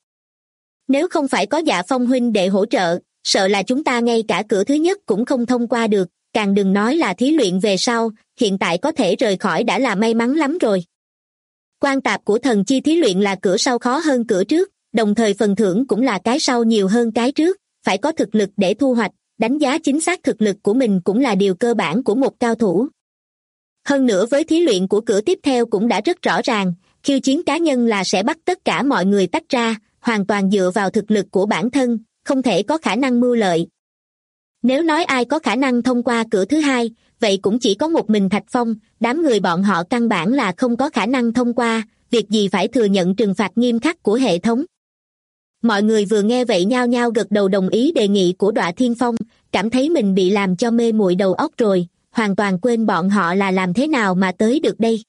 Nếu không phải có Dạ Phong huynh đệ hỗ trợ, sợ là chúng ta ngay cả cửa thứ nhất cũng không thông qua được, càng đừng nói là thí luyện về sau, hiện tại có thể rời khỏi đã là may mắn lắm rồi. Quan tạp của thần chi thí luyện là cửa sau khó hơn cửa trước, đồng thời phần thưởng cũng là cái sau nhiều hơn cái trước, phải có thực lực để thu hoạch, đánh giá chính xác thực lực của mình cũng là điều cơ bản của một cao thủ. Hơn nữa với thí luyện của cửa tiếp theo cũng đã rất rõ ràng, khiêu chiến cá nhân là sẽ bắt tất cả mọi người tách ra, hoàn toàn dựa vào thực lực của bản thân, không thể có khả năng mưu lợi. Nếu nói ai có khả năng thông qua cửa thứ hai, vậy cũng chỉ có một mình Thạch Phong, đám người bọn họ căn bản là không có khả năng thông qua, việc gì phải thừa nhận trừng phạt nghiêm khắc của hệ thống. Mọi người vừa nghe vậy nhao nhao gật đầu đồng ý đề nghị của Đọa Thiên Phong, cảm thấy mình bị làm cho mê muội đầu óc rồi, hoàn toàn quên bọn họ là làm thế nào mà tới được đây.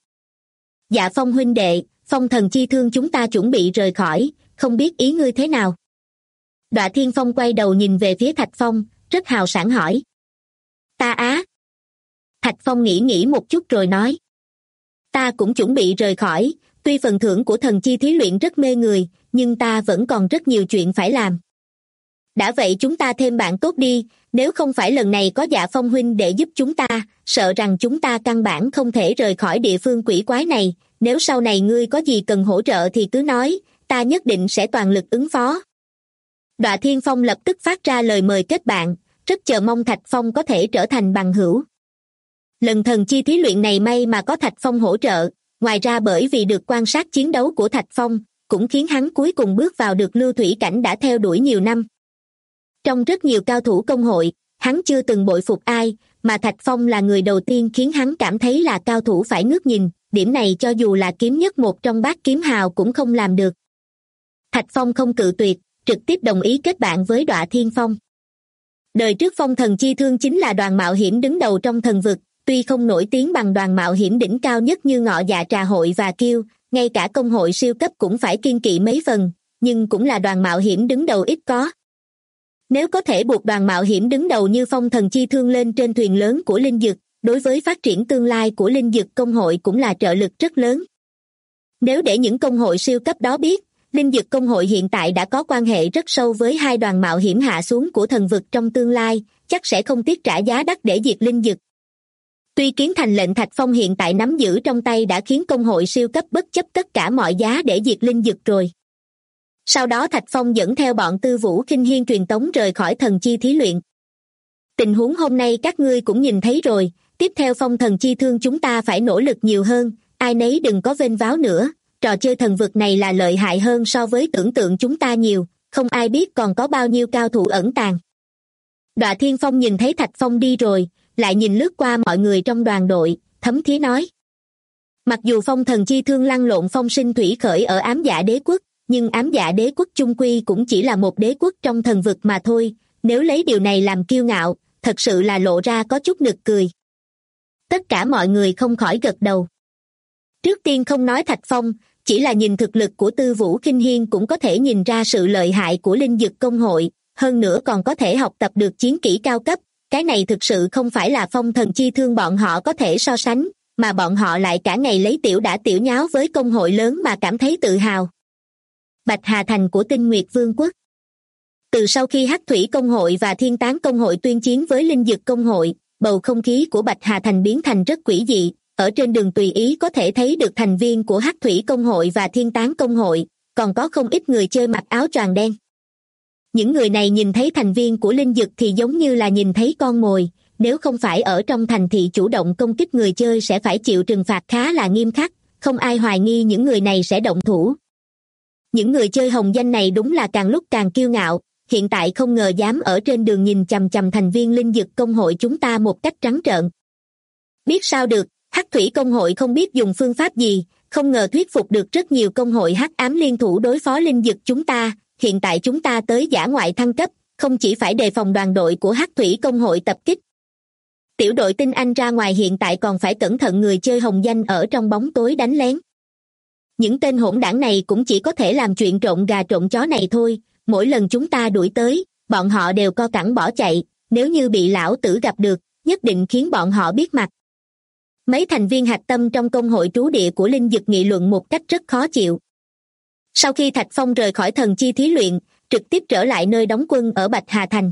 Dạ Phong huynh đệ, Phong thần chi thương chúng ta chuẩn bị rời khỏi, không biết ý ngươi thế nào? Đọa Thiên Phong quay đầu nhìn về phía Thạch Phong, rất hào sảng hỏi. Ta á. Thạch Phong nghĩ một chút rồi nói. Ta cũng chuẩn bị rời khỏi, tuy phần thưởng của thần chi thí luyện rất mê người, nhưng ta vẫn còn rất nhiều chuyện phải làm. Đã vậy chúng ta thêm bạn tốt đi, nếu không phải lần này có Dạ Phong huynh để giúp chúng ta, sợ rằng chúng ta căn bản không thể rời khỏi địa phương quỷ quái này, nếu sau này ngươi có gì cần hỗ trợ thì cứ nói, ta nhất định sẽ toàn lực ứng phó. Đọa Thiên Phong lập tức phát ra lời mời kết bạn, rất chờ mong Thạch Phong có thể trở thành bằng hữu. Lần thần chi thí luyện này may mà có Thạch Phong hỗ trợ, ngoài ra bởi vì được quan sát chiến đấu của Thạch Phong, cũng khiến hắn cuối cùng bước vào được lưu thủy cảnh đã theo đuổi nhiều năm. Trong rất nhiều cao thủ công hội, hắn chưa từng bội phục ai, mà Thạch Phong là người đầu tiên khiến hắn cảm thấy là cao thủ phải ngước nhìn, điểm này cho dù là kiếm nhất một trong bát kiếm hào cũng không làm được. Thạch Phong không cự tuyệt, trực tiếp đồng ý kết bạn với Đọa Thiên Phong. Đời trước Phong thần chi thương chính là đoàn mạo hiểm đứng đầu trong thần vực, tuy không nổi tiếng bằng đoàn mạo hiểm đỉnh cao nhất như Ngọ Dạ Trà Hội và Kiêu, ngay cả công hội siêu cấp cũng phải kiêng kỵ mấy phần, nhưng cũng là đoàn mạo hiểm đứng đầu ít có. Nếu có thể buộc đoàn mạo hiểm đứng đầu như Phong thần chi thương lên trên thuyền lớn của linh dực, đối với phát triển tương lai của linh dực công hội cũng là trợ lực rất lớn. Nếu để những công hội siêu cấp đó biết, linh dực công hội hiện tại đã có quan hệ rất sâu với hai đoàn mạo hiểm hạ xuống của thần vực trong tương lai, chắc sẽ không tiếc trả giá đắt để diệt linh dực. Tuy Kiến Thành lệnh Thạch Phong hiện tại nắm giữ trong tay đã khiến công hội siêu cấp bất chấp tất cả mọi giá để diệt linh dực rồi. Sau đó Thạch Phong dẫn theo bọn Tư Vũ Kinh Hiên truyền tống rời khỏi thần chi thí luyện. Tình huống hôm nay các ngươi cũng nhìn thấy rồi, tiếp theo Phong thần chi thương chúng ta phải nỗ lực nhiều hơn, ai nấy đừng có vênh váo nữa, trò chơi thần vực này là lợi hại hơn so với tưởng tượng chúng ta nhiều, không ai biết còn có bao nhiêu cao thủ ẩn tàng. Đọa Thiên Phong nhìn thấy Thạch Phong đi rồi, lại nhìn lướt qua mọi người trong đoàn đội, thấm thía nói. Mặc dù Phong thần chi thương lăn lộn phong sinh thủy khởi ở Ám Dạ Đế quốc, nhưng Ám Dạ Đế quốc chung quy cũng chỉ là một đế quốc trong thần vực mà thôi, nếu lấy điều này làm kiêu ngạo, thật sự là lộ ra có chút nực cười. Tất cả mọi người không khỏi gật đầu. Trước tiên không nói Thạch Phong, chỉ là nhìn thực lực của Tư Vũ Kinh Hiên cũng có thể nhìn ra sự lợi hại của linh dực công hội, hơn nữa còn có thể học tập được chiến kỹ cao cấp, cái này thực sự không phải là Phong thần chi thương bọn họ có thể so sánh, mà bọn họ lại cả ngày lấy tiểu đã tiểu nháo với công hội lớn mà cảm thấy tự hào. Bạch Hà Thành của Tinh Nguyệt Vương quốc. Từ sau khi Hắc Thủy công hội và Thiên Tán công hội tuyên chiến với linh dực công hội, bầu không khí của Bạch Hà Thành biến thành rất quỷ dị, ở trên đường tùy ý có thể thấy được thành viên của Hắc Thủy công hội và Thiên Tán công hội, còn có không ít người chơi mặc áo choàng đen. Những người này nhìn thấy thành viên của linh dực thì giống như là nhìn thấy con mồi, nếu không phải ở trong thành thị chủ động công kích người chơi sẽ phải chịu trừng phạt khá là nghiêm khắc, không ai hoài nghi những người này sẽ động thủ. Những người chơi hồng danh này đúng là càng lúc càng kiêu ngạo, hiện tại không ngờ dám ở trên đường nhìn chằm chằm thành viên linh dực công hội chúng ta một cách trắng trợn. Biết sao được, Hắc Thủy công hội không biết dùng phương pháp gì, không ngờ thuyết phục được rất nhiều công hội hắc ám liên thủ đối phó linh dực chúng ta, hiện tại chúng ta tới dã ngoại thăng cấp, không chỉ phải đề phòng đoàn đội của Hắc Thủy công hội tập kích. Tiểu đội tinh anh ra ngoài hiện tại còn phải cẩn thận người chơi hồng danh ở trong bóng tối đánh lén. Những tên hỗn đảng này cũng chỉ có thể làm chuyện trộn gà trộn chó này thôi, mỗi lần chúng ta đuổi tới, bọn họ đều co cẳng bỏ chạy, nếu như bị lão tử gặp được, nhất định khiến bọn họ biết mặt. Mấy thành viên hạch tâm trong công hội trú địa của Linh Dực nghị luận một cách rất khó chịu. Sau khi Thạch Phong rời khỏi thần chi thí luyện, trực tiếp trở lại nơi đóng quân ở Bạch Hà Thành.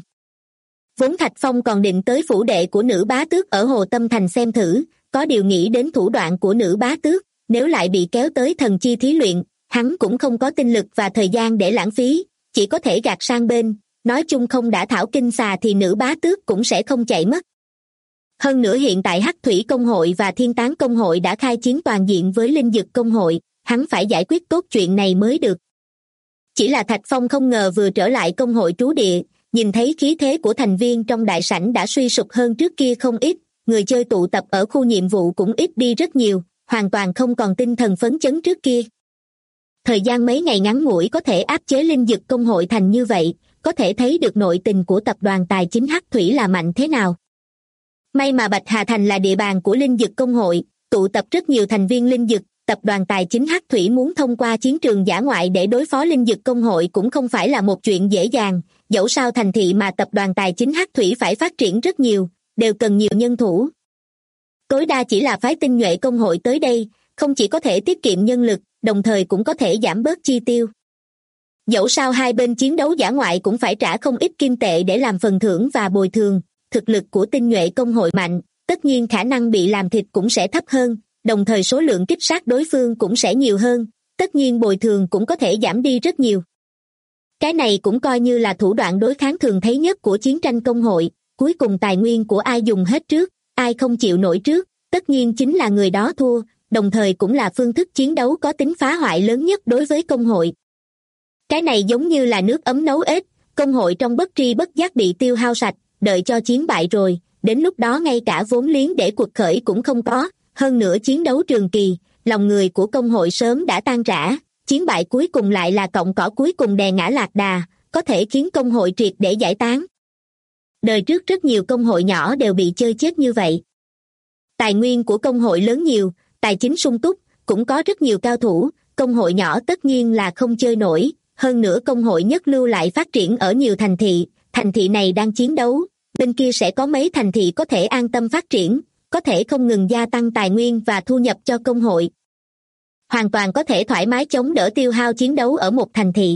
Vốn Thạch Phong còn định tới phủ đệ của nữ bá tước ở Hồ Tâm Thành xem thử, có điều nghĩ đến thủ đoạn của nữ bá tước, nếu lại bị kéo tới thần chi thí luyện, hắn cũng không có tinh lực và thời gian để lãng phí, chỉ có thể gạt sang bên, nói chung không đã thảo kinh xà thì nữ bá tước cũng sẽ không chạy mất. Hơn nữa hiện tại Hắc Thủy Công hội và Thiên Tán Công hội đã khai chiến toàn diện với Linh Dực Công hội, hắn phải giải quyết tốt chuyện này mới được. Chỉ là Thạch Phong không ngờ vừa trở lại công hội trú địa, nhìn thấy khí thế của thành viên trong đại sảnh đã suy sụp hơn trước kia không ít, người chơi tụ tập ở khu nhiệm vụ cũng ít đi rất nhiều, hoàn toàn không còn tinh thần phấn chấn trước kia. Thời gian mấy ngày ngắn ngủi có thể áp chế Linh Dực Công hội thành như vậy, có thể thấy được nội tình của tập đoàn tài chính Hắc Thủy là mạnh thế nào. May mà Bạch Hà Thành là địa bàn của Linh Dực Công hội, tụ tập rất nhiều thành viên Linh Dực, tập đoàn tài chính Hắc Thủy muốn thông qua chiến trường dã ngoại để đối phó Linh Dực Công hội cũng không phải là một chuyện dễ dàng, dẫu sao thành thị mà tập đoàn tài chính Hắc Thủy phải phát triển rất nhiều, đều cần nhiều nhân thủ. Tối đa chỉ là phái tinh nhuệ công hội tới đây, không chỉ có thể tiết kiệm nhân lực, đồng thời cũng có thể giảm bớt chi tiêu. Dẫu sao hai bên chiến đấu dã ngoại cũng phải trả không ít kim tệ để làm phần thưởng và bồi thường, thực lực của tinh nhuệ công hội mạnh, tất nhiên khả năng bị làm thịt cũng sẽ thấp hơn, đồng thời số lượng kích sát đối phương cũng sẽ nhiều hơn, tất nhiên bồi thường cũng có thể giảm đi rất nhiều. Cái này cũng coi như là thủ đoạn đối kháng thường thấy nhất của chiến tranh công hội, cuối cùng tài nguyên của ai dùng hết trước, ai không chịu nổi trước, tất nhiên chính là người đó thua, đồng thời cũng là phương thức chiến đấu có tính phá hoại lớn nhất đối với công hội. Cái này giống như là nước ấm nấu ếch, công hội trong bất tri bất giác bị tiêu hao sạch, đợi cho chiến bại rồi, đến lúc đó ngay cả vốn liếng để cuộc khởi cũng không có, hơn nữa chiến đấu trường kỳ, lòng người của công hội sớm đã tan rã, chiến bại cuối cùng lại là cọng cỏ cuối cùng đè ngã lạc đà, có thể khiến công hội triệt để giải tán. Đời trước rất nhiều công hội nhỏ đều bị chơi chết như vậy. Tài nguyên của công hội lớn nhiều, tài chính sung túc, cũng có rất nhiều cao thủ, công hội nhỏ tất nhiên là không chơi nổi, hơn nữa công hội nhất lưu lại phát triển ở nhiều thành thị này đang chiến đấu, bên kia sẽ có mấy thành thị có thể an tâm phát triển, có thể không ngừng gia tăng tài nguyên và thu nhập cho công hội. Hoàn toàn có thể thoải mái chống đỡ tiêu hao chiến đấu ở một thành thị.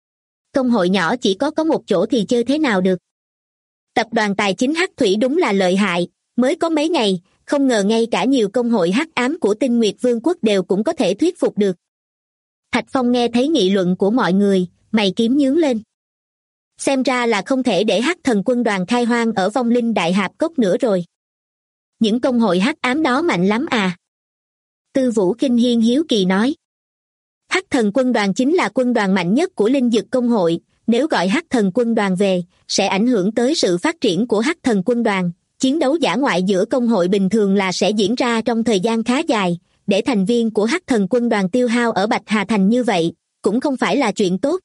Công hội nhỏ chỉ có một chỗ thì chơi thế nào được. Tập đoàn tài chính Hắc Thủy đúng là lợi hại, mới có mấy ngày, không ngờ ngay cả nhiều công hội hắc ám của Tinh Nguyệt Vương quốc đều cũng có thể thuyết phục được. Thạch Phong nghe thấy nghị luận của mọi người, mày kiếm nhướng lên. Xem ra là không thể để Hắc Thần quân đoàn khai hoang ở Vong Linh Đại Hạp Cốc nữa rồi. Những công hội hắc ám đó mạnh lắm à? Tư Vũ Kinh Hiên hiếu kỳ nói. Hắc Thần quân đoàn chính là quân đoàn mạnh nhất của Linh Dực Công hội, nếu gọi Hắc Thần quân đoàn về, sẽ ảnh hưởng tới sự phát triển của Hắc Thần quân đoàn. Chiến đấu dã ngoại giữa công hội bình thường là sẽ diễn ra trong thời gian khá dài, để thành viên của Hắc Thần quân đoàn tiêu hao ở Bạch Hà Thành như vậy, cũng không phải là chuyện tốt.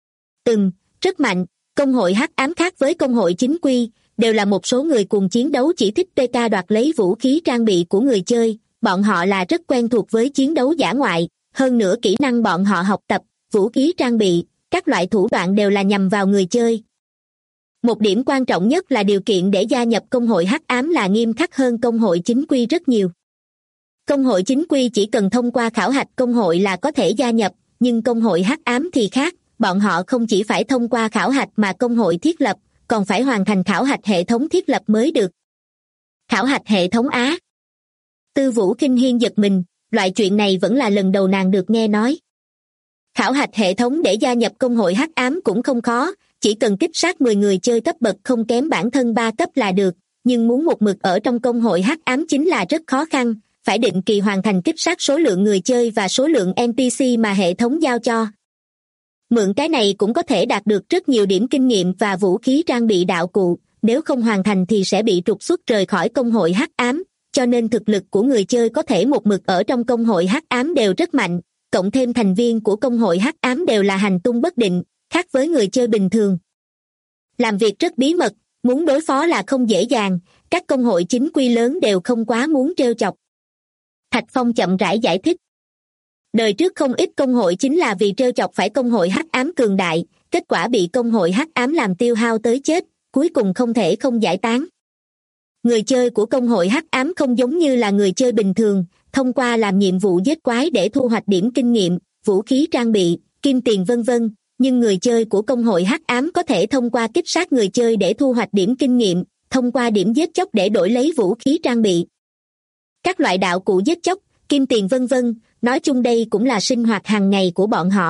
Rất mạnh, công hội hắc ám khác với công hội chính quy, đều là một số người cùng chiến đấu chỉ thích PK đoạt lấy vũ khí trang bị của người chơi, bọn họ là rất quen thuộc với chiến đấu dã ngoại, hơn nữa kỹ năng bọn họ học tập, vũ khí trang bị, các loại thủ đoạn đều là nhằm vào người chơi. Một điểm quan trọng nhất là điều kiện để gia nhập công hội hắc ám là nghiêm khắc hơn công hội chính quy rất nhiều. Công hội chính quy chỉ cần thông qua khảo hạch công hội là có thể gia nhập, nhưng công hội hắc ám thì khác, bọn họ không chỉ phải thông qua khảo hạch mà công hội thiết lập, còn phải hoàn thành khảo hạch hệ thống thiết lập mới được. Khảo hạch hệ thống á? Tư Vũ Kinh Hiên giật mình, loại chuyện này vẫn là lần đầu nàng được nghe nói. Khảo hạch hệ thống để gia nhập công hội hắc ám cũng không khó, chỉ cần kích sát 10 người chơi cấp bậc không kém bản thân 3 cấp là được, nhưng muốn một mực ở trong công hội hắc ám chính là rất khó khăn, phải định kỳ hoàn thành kích sát số lượng người chơi và số lượng NPC mà hệ thống giao cho. Mượn cái này cũng có thể đạt được rất nhiều điểm kinh nghiệm và vũ khí trang bị đạo cụ, nếu không hoàn thành thì sẽ bị trục xuất rời khỏi công hội hắc ám, cho nên thực lực của người chơi có thể một mực ở trong công hội hắc ám đều rất mạnh, cộng thêm thành viên của công hội hắc ám đều là hành tung bất định, khác với người chơi bình thường. Làm việc rất bí mật, muốn đối phó là không dễ dàng, các công hội chính quy lớn đều không quá muốn trêu chọc. Thạch Phong chậm rãi giải thích. Đời trước không ít công hội chính là vì trêu chọc phải công hội hắc ám cường đại, kết quả bị công hội hắc ám làm tiêu hao tới chết, cuối cùng không thể không giải tán. Người chơi của công hội hắc ám không giống như là người chơi bình thường, thông qua làm nhiệm vụ giết quái để thu hoạch điểm kinh nghiệm, vũ khí trang bị, kim tiền vân vân, nhưng người chơi của công hội hắc ám có thể thông qua kích sát người chơi để thu hoạch điểm kinh nghiệm, thông qua điểm giết chóc để đổi lấy vũ khí trang bị. Các loại đạo cụ giết chóc, kim tiền vân vân, nói chung đây cũng là sinh hoạt hàng ngày của bọn họ.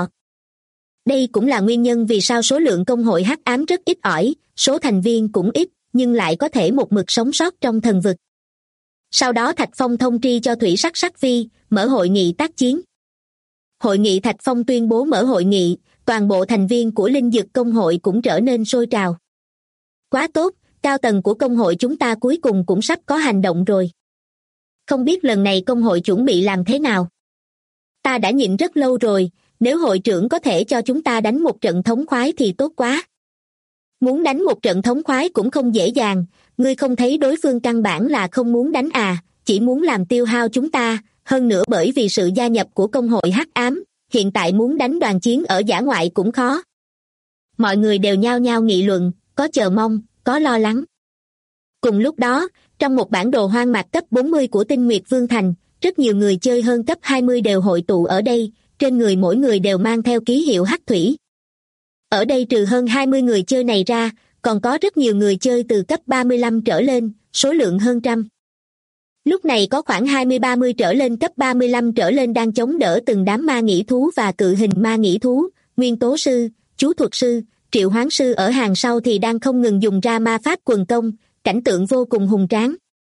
Đây cũng là nguyên nhân vì sao số lượng công hội hắc ám rất ít ỏi, số thành viên cũng ít, nhưng lại có thể một mực sống sót trong thần vực. Sau đó Thạch Phong thông tri cho Thủy Sắc Sắc Phi, mở hội nghị tác chiến. Hội nghị Thạch Phong tuyên bố mở hội nghị, toàn bộ thành viên của Linh Dực công hội cũng trở nên sôi trào. Quá tốt, cao tầng của công hội chúng ta cuối cùng cũng sắp có hành động rồi. Không biết lần này công hội chuẩn bị làm thế nào? Ta đã nhịn rất lâu rồi, nếu hội trưởng có thể cho chúng ta đánh một trận thống khoái thì tốt quá. Muốn đánh một trận thống khoái cũng không dễ dàng, ngươi không thấy đối phương căn bản là không muốn đánh à, chỉ muốn làm tiêu hao chúng ta, hơn nữa bởi vì sự gia nhập của công hội hắc ám, hiện tại muốn đánh đoàn chiến ở dã ngoại cũng khó. Mọi người đều nhao nhao nghị luận, có chờ mong, có lo lắng. Cùng lúc đó, trong một bản đồ hoang mạc cấp 40 của Tinh Nguyệt Vương Thành, rất nhiều người chơi hơn cấp 20 đều hội tụ ở đây, trên người mỗi người đều mang theo ký hiệu hắc thủy. Ở đây trừ hơn 20 người chơi này ra, còn có rất nhiều người chơi từ cấp 35 trở lên, số lượng hơn trăm. Lúc này có khoảng 20-30 trở lên cấp 35 trở lên đang chống đỡ từng đám ma nhĩ thú và cự hình ma nhĩ thú, nguyên tố sư, chú thuật sư, triệu hoán sư ở hàng sau thì đang không ngừng dùng ra ma pháp quần công, cảnh tượng vô cùng hùng tráng.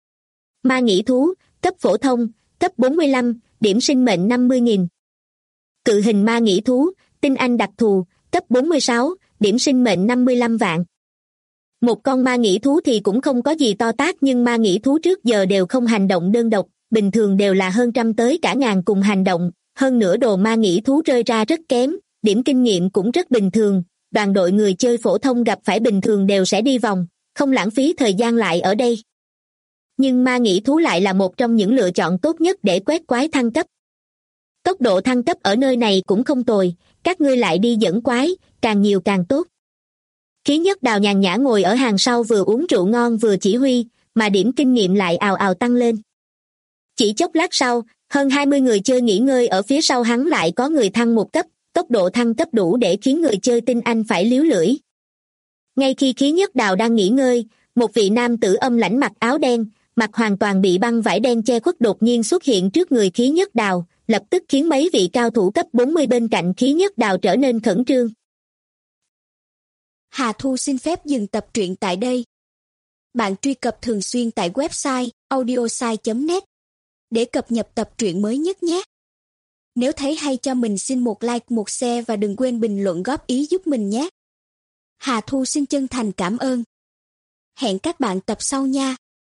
Ma nhĩ thú, cấp phổ thông, cấp 45, điểm sinh mệnh 50.000. Cự hình ma nhĩ thú, tinh anh đặc thù, cấp 46, điểm sinh mệnh 55 vạn. Một con ma nhĩ thú thì cũng không có gì to tát nhưng ma nhĩ thú trước giờ đều không hành động đơn độc, bình thường đều là hơn trăm tới cả ngàn cùng hành động, hơn nữa đồ ma nhĩ thú rơi ra rất kém, điểm kinh nghiệm cũng rất bình thường, đoàn đội người chơi phổ thông gặp phải bình thường đều sẽ đi vòng, không lãng phí thời gian lại ở đây. Nhưng ma nhĩ thú lại là một trong những lựa chọn tốt nhất để quét quái thăng cấp. Tốc độ thăng cấp ở nơi này cũng không tồi, các ngươi lại đi dẫn quái, càng nhiều càng tốt. Khí Nhất Đào nhàn nhã ngồi ở hàng sau vừa uống rượu ngon vừa chỉ huy, mà điểm kinh nghiệm lại ào ào tăng lên. Chỉ chốc lát sau, hơn 20 người chơi nghỉ ngơi ở phía sau hắn lại có người thăng một cấp, tốc độ thăng cấp đủ để khiến người chơi tinh anh phải líu lưỡi. Ngay khi Khí Nhất Đào đang nghỉ ngơi, một vị nam tử âm lãnh mặc áo đen, mặt hoàn toàn bị băng vải đen che khuất đột nhiên xuất hiện trước người Khí Nhất Đào, lập tức khiến mấy vị cao thủ cấp 40 bên cạnh Khí Nhất Đào trở nên khẩn trương. Hà Thu xin phép dừng tập truyện tại đây. Bạn truy cập thường xuyên tại website audiosai.net để cập nhật tập truyện mới nhất nhé. Nếu thấy hay cho mình xin một like, một share và đừng quên bình luận góp ý giúp mình nhé. Hà Thu xin chân thành cảm ơn. Hẹn các bạn tập sau nha.